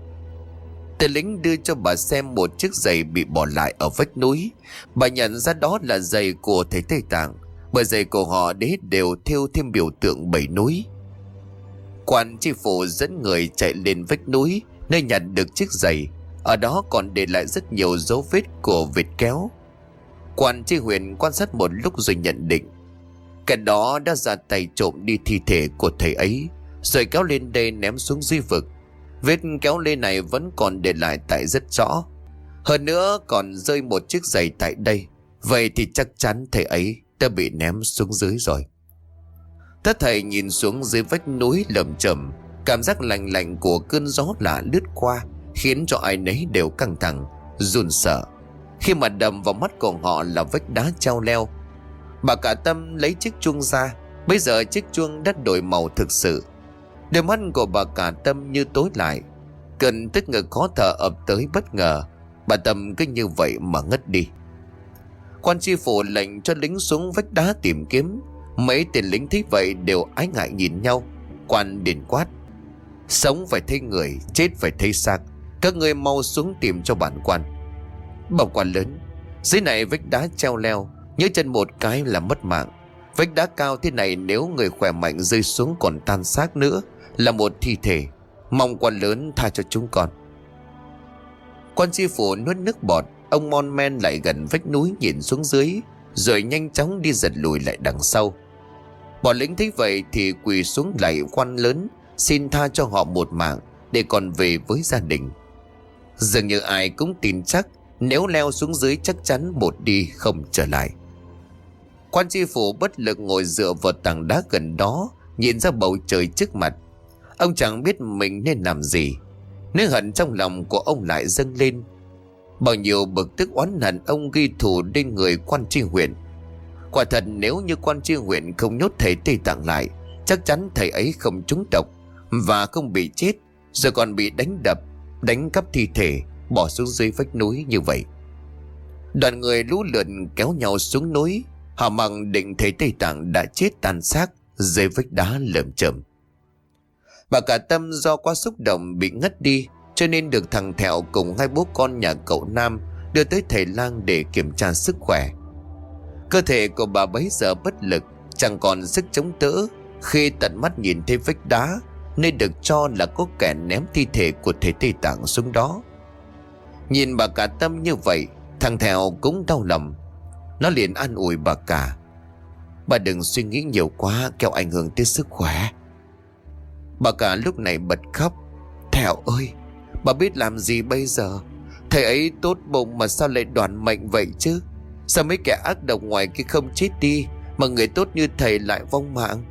Tên lính đưa cho bà xem một chiếc giày bị bỏ lại ở vách núi. Bà nhận ra đó là giày của thầy Tây Tạng, bởi giày của họ đế đều thêu thêm biểu tượng bảy núi. Quan tri phủ dẫn người chạy lên vách núi nơi nhặt được chiếc giày. Ở đó còn để lại rất nhiều dấu vết của vệt kéo. Quan tri huyện quan sát một lúc rồi nhận định kẻ đó đã ra tay trộm đi thi thể của thầy ấy, rồi kéo lên đây ném xuống dưới vực. Vết kéo lê này vẫn còn để lại tại rất rõ. Hơn nữa còn rơi một chiếc giày tại đây. Vậy thì chắc chắn thầy ấy đã bị ném xuống dưới rồi. Tất thầy nhìn xuống dưới vách núi lởm chởm. Cảm giác lạnh lạnh của cơn gió lạ lướt qua khiến cho ai nấy đều căng thẳng, run sợ. Khi mà đầm vào mắt của họ là vách đá treo leo. Bà cả Tâm lấy chiếc chuông ra. Bây giờ chiếc chuông đã đổi màu thực sự. Đôi mắt của bà cả Tâm như tối lại. Cơn tức ngực khó thở ập tới bất ngờ. Bà Tâm cứ như vậy mà ngất đi. Quan tri phủ lệnh cho lính xuống vách đá tìm kiếm. Mấy tên lính thấy vậy đều ái ngại nhìn nhau. Quan liền quát, sống phải thấy người, chết phải thấy xác. Các ngươi mau xuống tìm cho bản quan. Bảo quan lớn, dưới này vách đá treo leo, nhớ chân một cái là mất mạng. Vách đá cao thế này nếu người khỏe mạnh rơi xuống còn tan xác nữa là một thi thể. Mong quan lớn tha cho chúng con. Quan tri phủ nuốt nước bọt. Ông mon men lại gần vách núi nhìn xuống dưới. rồi nhanh chóng đi giật lùi lại đằng sau. Bọn lính thấy vậy thì quỳ xuống lạy quan lớn, xin tha cho họ một mạng để còn về với gia đình. Dường như ai cũng tin chắc nếu leo xuống dưới chắc chắn một đi không trở lại. Quan tri phủ bất lực ngồi dựa vào tảng đá gần đó, nhìn ra bầu trời trước mặt. Ông chẳng biết mình nên làm gì. Nỗi hận trong lòng của ông lại dâng lên. Bao nhiêu bực tức oán hận ông ghi thù lên người quan tri huyện. Quả thật nếu như quan tri huyện không nhốt thầy Tây Tạng lại, chắc chắn thầy ấy không trúng độc và không bị chết, rồi còn bị đánh đập, đánh cắp thi thể, bỏ xuống dưới vách núi như vậy. Đoàn người lũ lượn kéo nhau xuống núi. Họ mặc định thầy Tây Tạng đã chết tàn xác dưới vách đá lởm chởm. Bà Cả Tâm do quá xúc động bị ngất đi, cho nên được thằng Thẹo cùng hai bố con nhà cậu Nam đưa tới thầy lang để kiểm tra sức khỏe. Cơ thể của bà bấy giờ bất lực, chẳng còn sức chống đỡ khi tận mắt nhìn thấy vách đá nơi được cho là có kẻ ném thi thể của thầy Tây Tạng xuống đó. Nhìn bà Cả Tâm như vậy, thằng Thẹo cũng đau lòng. Nó liền an ủi bà Cả: "Bà đừng suy nghĩ nhiều quá, kẻo ảnh hưởng tới sức khỏe." Bà Cả lúc này bật khóc: "Thẹo ơi, bà biết làm gì bây giờ? Thầy ấy tốt bụng mà sao lại đoản mệnh vậy chứ? Sao mấy kẻ ác độc ngoài kia không chết đi, mà người tốt như thầy lại vong mạng?"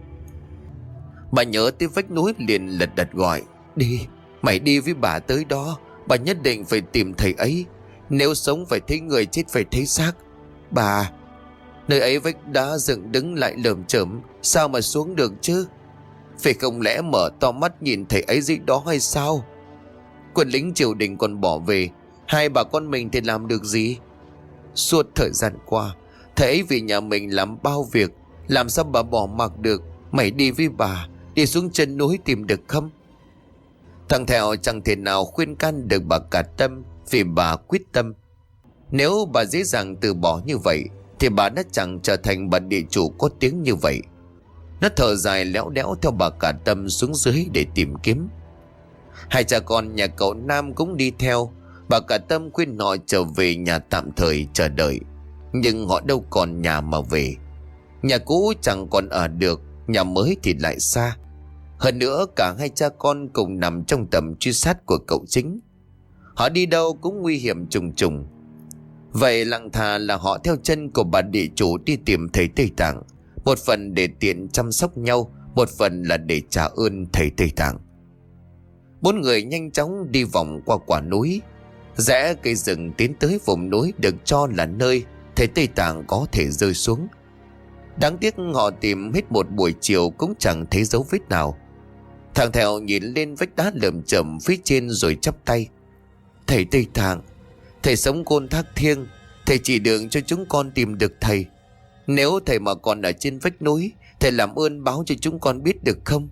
Bà nhớ tới vách núi liền lật đật gọi: "Đi, mày đi với bà tới đó. Bà nhất định phải tìm thầy ấy. Nếu sống phải thấy người, chết phải thấy xác. Bà, nơi ấy vách đá dựng đứng lại lởm chởm, sao mà xuống được chứ? Phải không lẽ mở to mắt nhìn thầy ấy dưới đó hay sao? Quân lính triều đình còn bỏ về, hai bà con mình thì làm được gì? Suốt thời gian qua, thầy ấy vì nhà mình làm bao việc, làm sao bà bỏ mặc được? Mày đi với bà, đi xuống chân núi tìm được không?" Thằng Thẹo chẳng thể nào khuyên can được bà Cả Tâm, vì bà quyết tâm. Nếu bà dễ dàng từ bỏ như vậy thì bà đã chẳng trở thành bà địa chủ có tiếng như vậy. Nó thở dài léo đẽo theo bà Cả Tâm xuống dưới để tìm kiếm. Hai cha con nhà cậu Nam cũng đi theo. Bà Cả Tâm khuyên họ trở về nhà tạm thời chờ đợi, nhưng họ đâu còn nhà mà về. Nhà cũ chẳng còn ở được, nhà mới thì lại xa. Hơn nữa cả hai cha con cùng nằm trong tầm truy sát của cậu Chính. Họ đi đâu cũng nguy hiểm trùng trùng. Vậy lặng thà là họ theo chân của bà địa chủ đi tìm thầy Tây Tạng, một phần để tiện chăm sóc nhau, một phần là để trả ơn thầy Tây Tạng. Bốn người nhanh chóng đi vòng qua quả núi, rẽ cây rừng tiến tới vùng núi được cho là nơi thầy Tây Tạng có thể rơi xuống. Đáng tiếc họ tìm hết một buổi chiều cũng chẳng thấy dấu vết nào. Thằng Thẹo nhìn lên vách đá lởm chởm phía trên rồi chắp tay: "Thầy Tây Tạng, thầy sống côn thác thiêng, thầy chỉ đường cho chúng con tìm được thầy. Nếu thầy mà còn ở trên vách núi, thầy làm ơn báo cho chúng con biết được không?"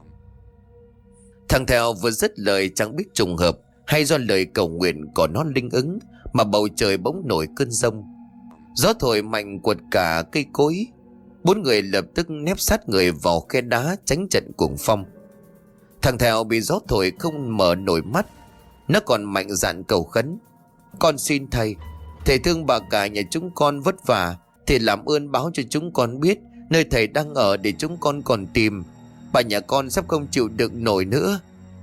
Thằng Thẹo vừa dứt lời, chẳng biết trùng hợp hay do lời cầu nguyện của nó linh ứng mà bầu trời bỗng nổi cơn giông. Gió thổi mạnh quật cả cây cối. Bốn người lập tức nép sát người vào khe đá tránh trận cuồng phong. Thằng Thẹo bị gió thổi không mở nổi mắt. Nó còn mạnh dạn cầu khấn: "Con xin thầy, thầy thương bà cả nhà chúng con vất vả, thì làm ơn báo cho chúng con biết nơi thầy đang ở để chúng con còn tìm. Bà nhà con sắp không chịu đựng nổi nữa."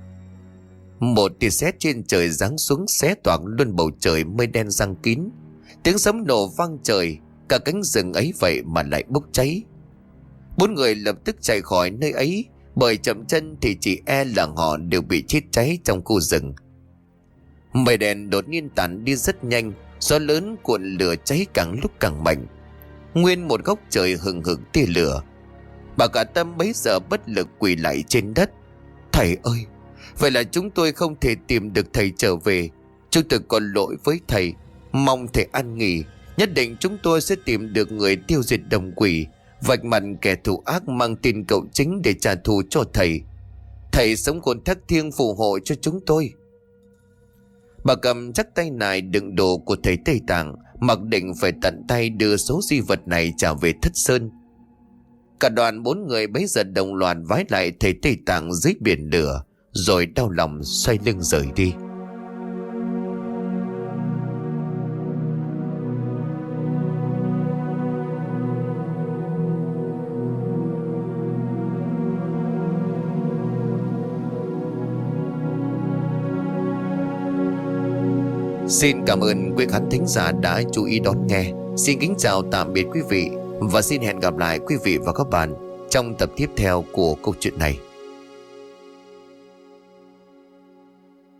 Một tia sét trên trời giáng xuống xé toạc luôn bầu trời mây đen giăng kín. Tiếng sấm nổ vang trời, cả cánh rừng ấy vậy mà lại bốc cháy. Bốn người lập tức chạy khỏi nơi ấy, bởi chậm chân thì chỉ e là họ đều bị chết cháy trong khu rừng. Mây đèn đột nhiên tản đi rất nhanh, gió lớn cuộn lửa cháy càng lúc càng mạnh. Nguyên một góc trời hừng hực tia lửa. Bà Cả Tâm bấy giờ bất lực quỳ lại trên đất: "Thầy ơi, vậy là chúng tôi không thể tìm được thầy trở về. Chúng tôi có lỗi với thầy. Mong thầy an nghỉ. Nhất định chúng tôi sẽ tìm được người tiêu diệt đồng quỷ, vạch mặt kẻ thù ác mang tin cậu Chính để trả thù cho thầy. Thầy sống côn thác thiêng phù hộ cho chúng tôi." Bà cầm chắc tay nải đựng đồ của thầy Tây Tạng, mặc định phải tận tay đưa số di vật này trả về Thất Sơn. Cả đoàn bốn người bấy giờ đồng loạt vái lại thầy Tây Tạng dưới biển lửa, rồi đau lòng xoay lưng rời đi. Xin cảm ơn quý khán thính giả đã chú ý đón nghe. Xin kính chào tạm biệt quý vị, và xin hẹn gặp lại quý vị và các bạn trong tập tiếp theo của câu chuyện này.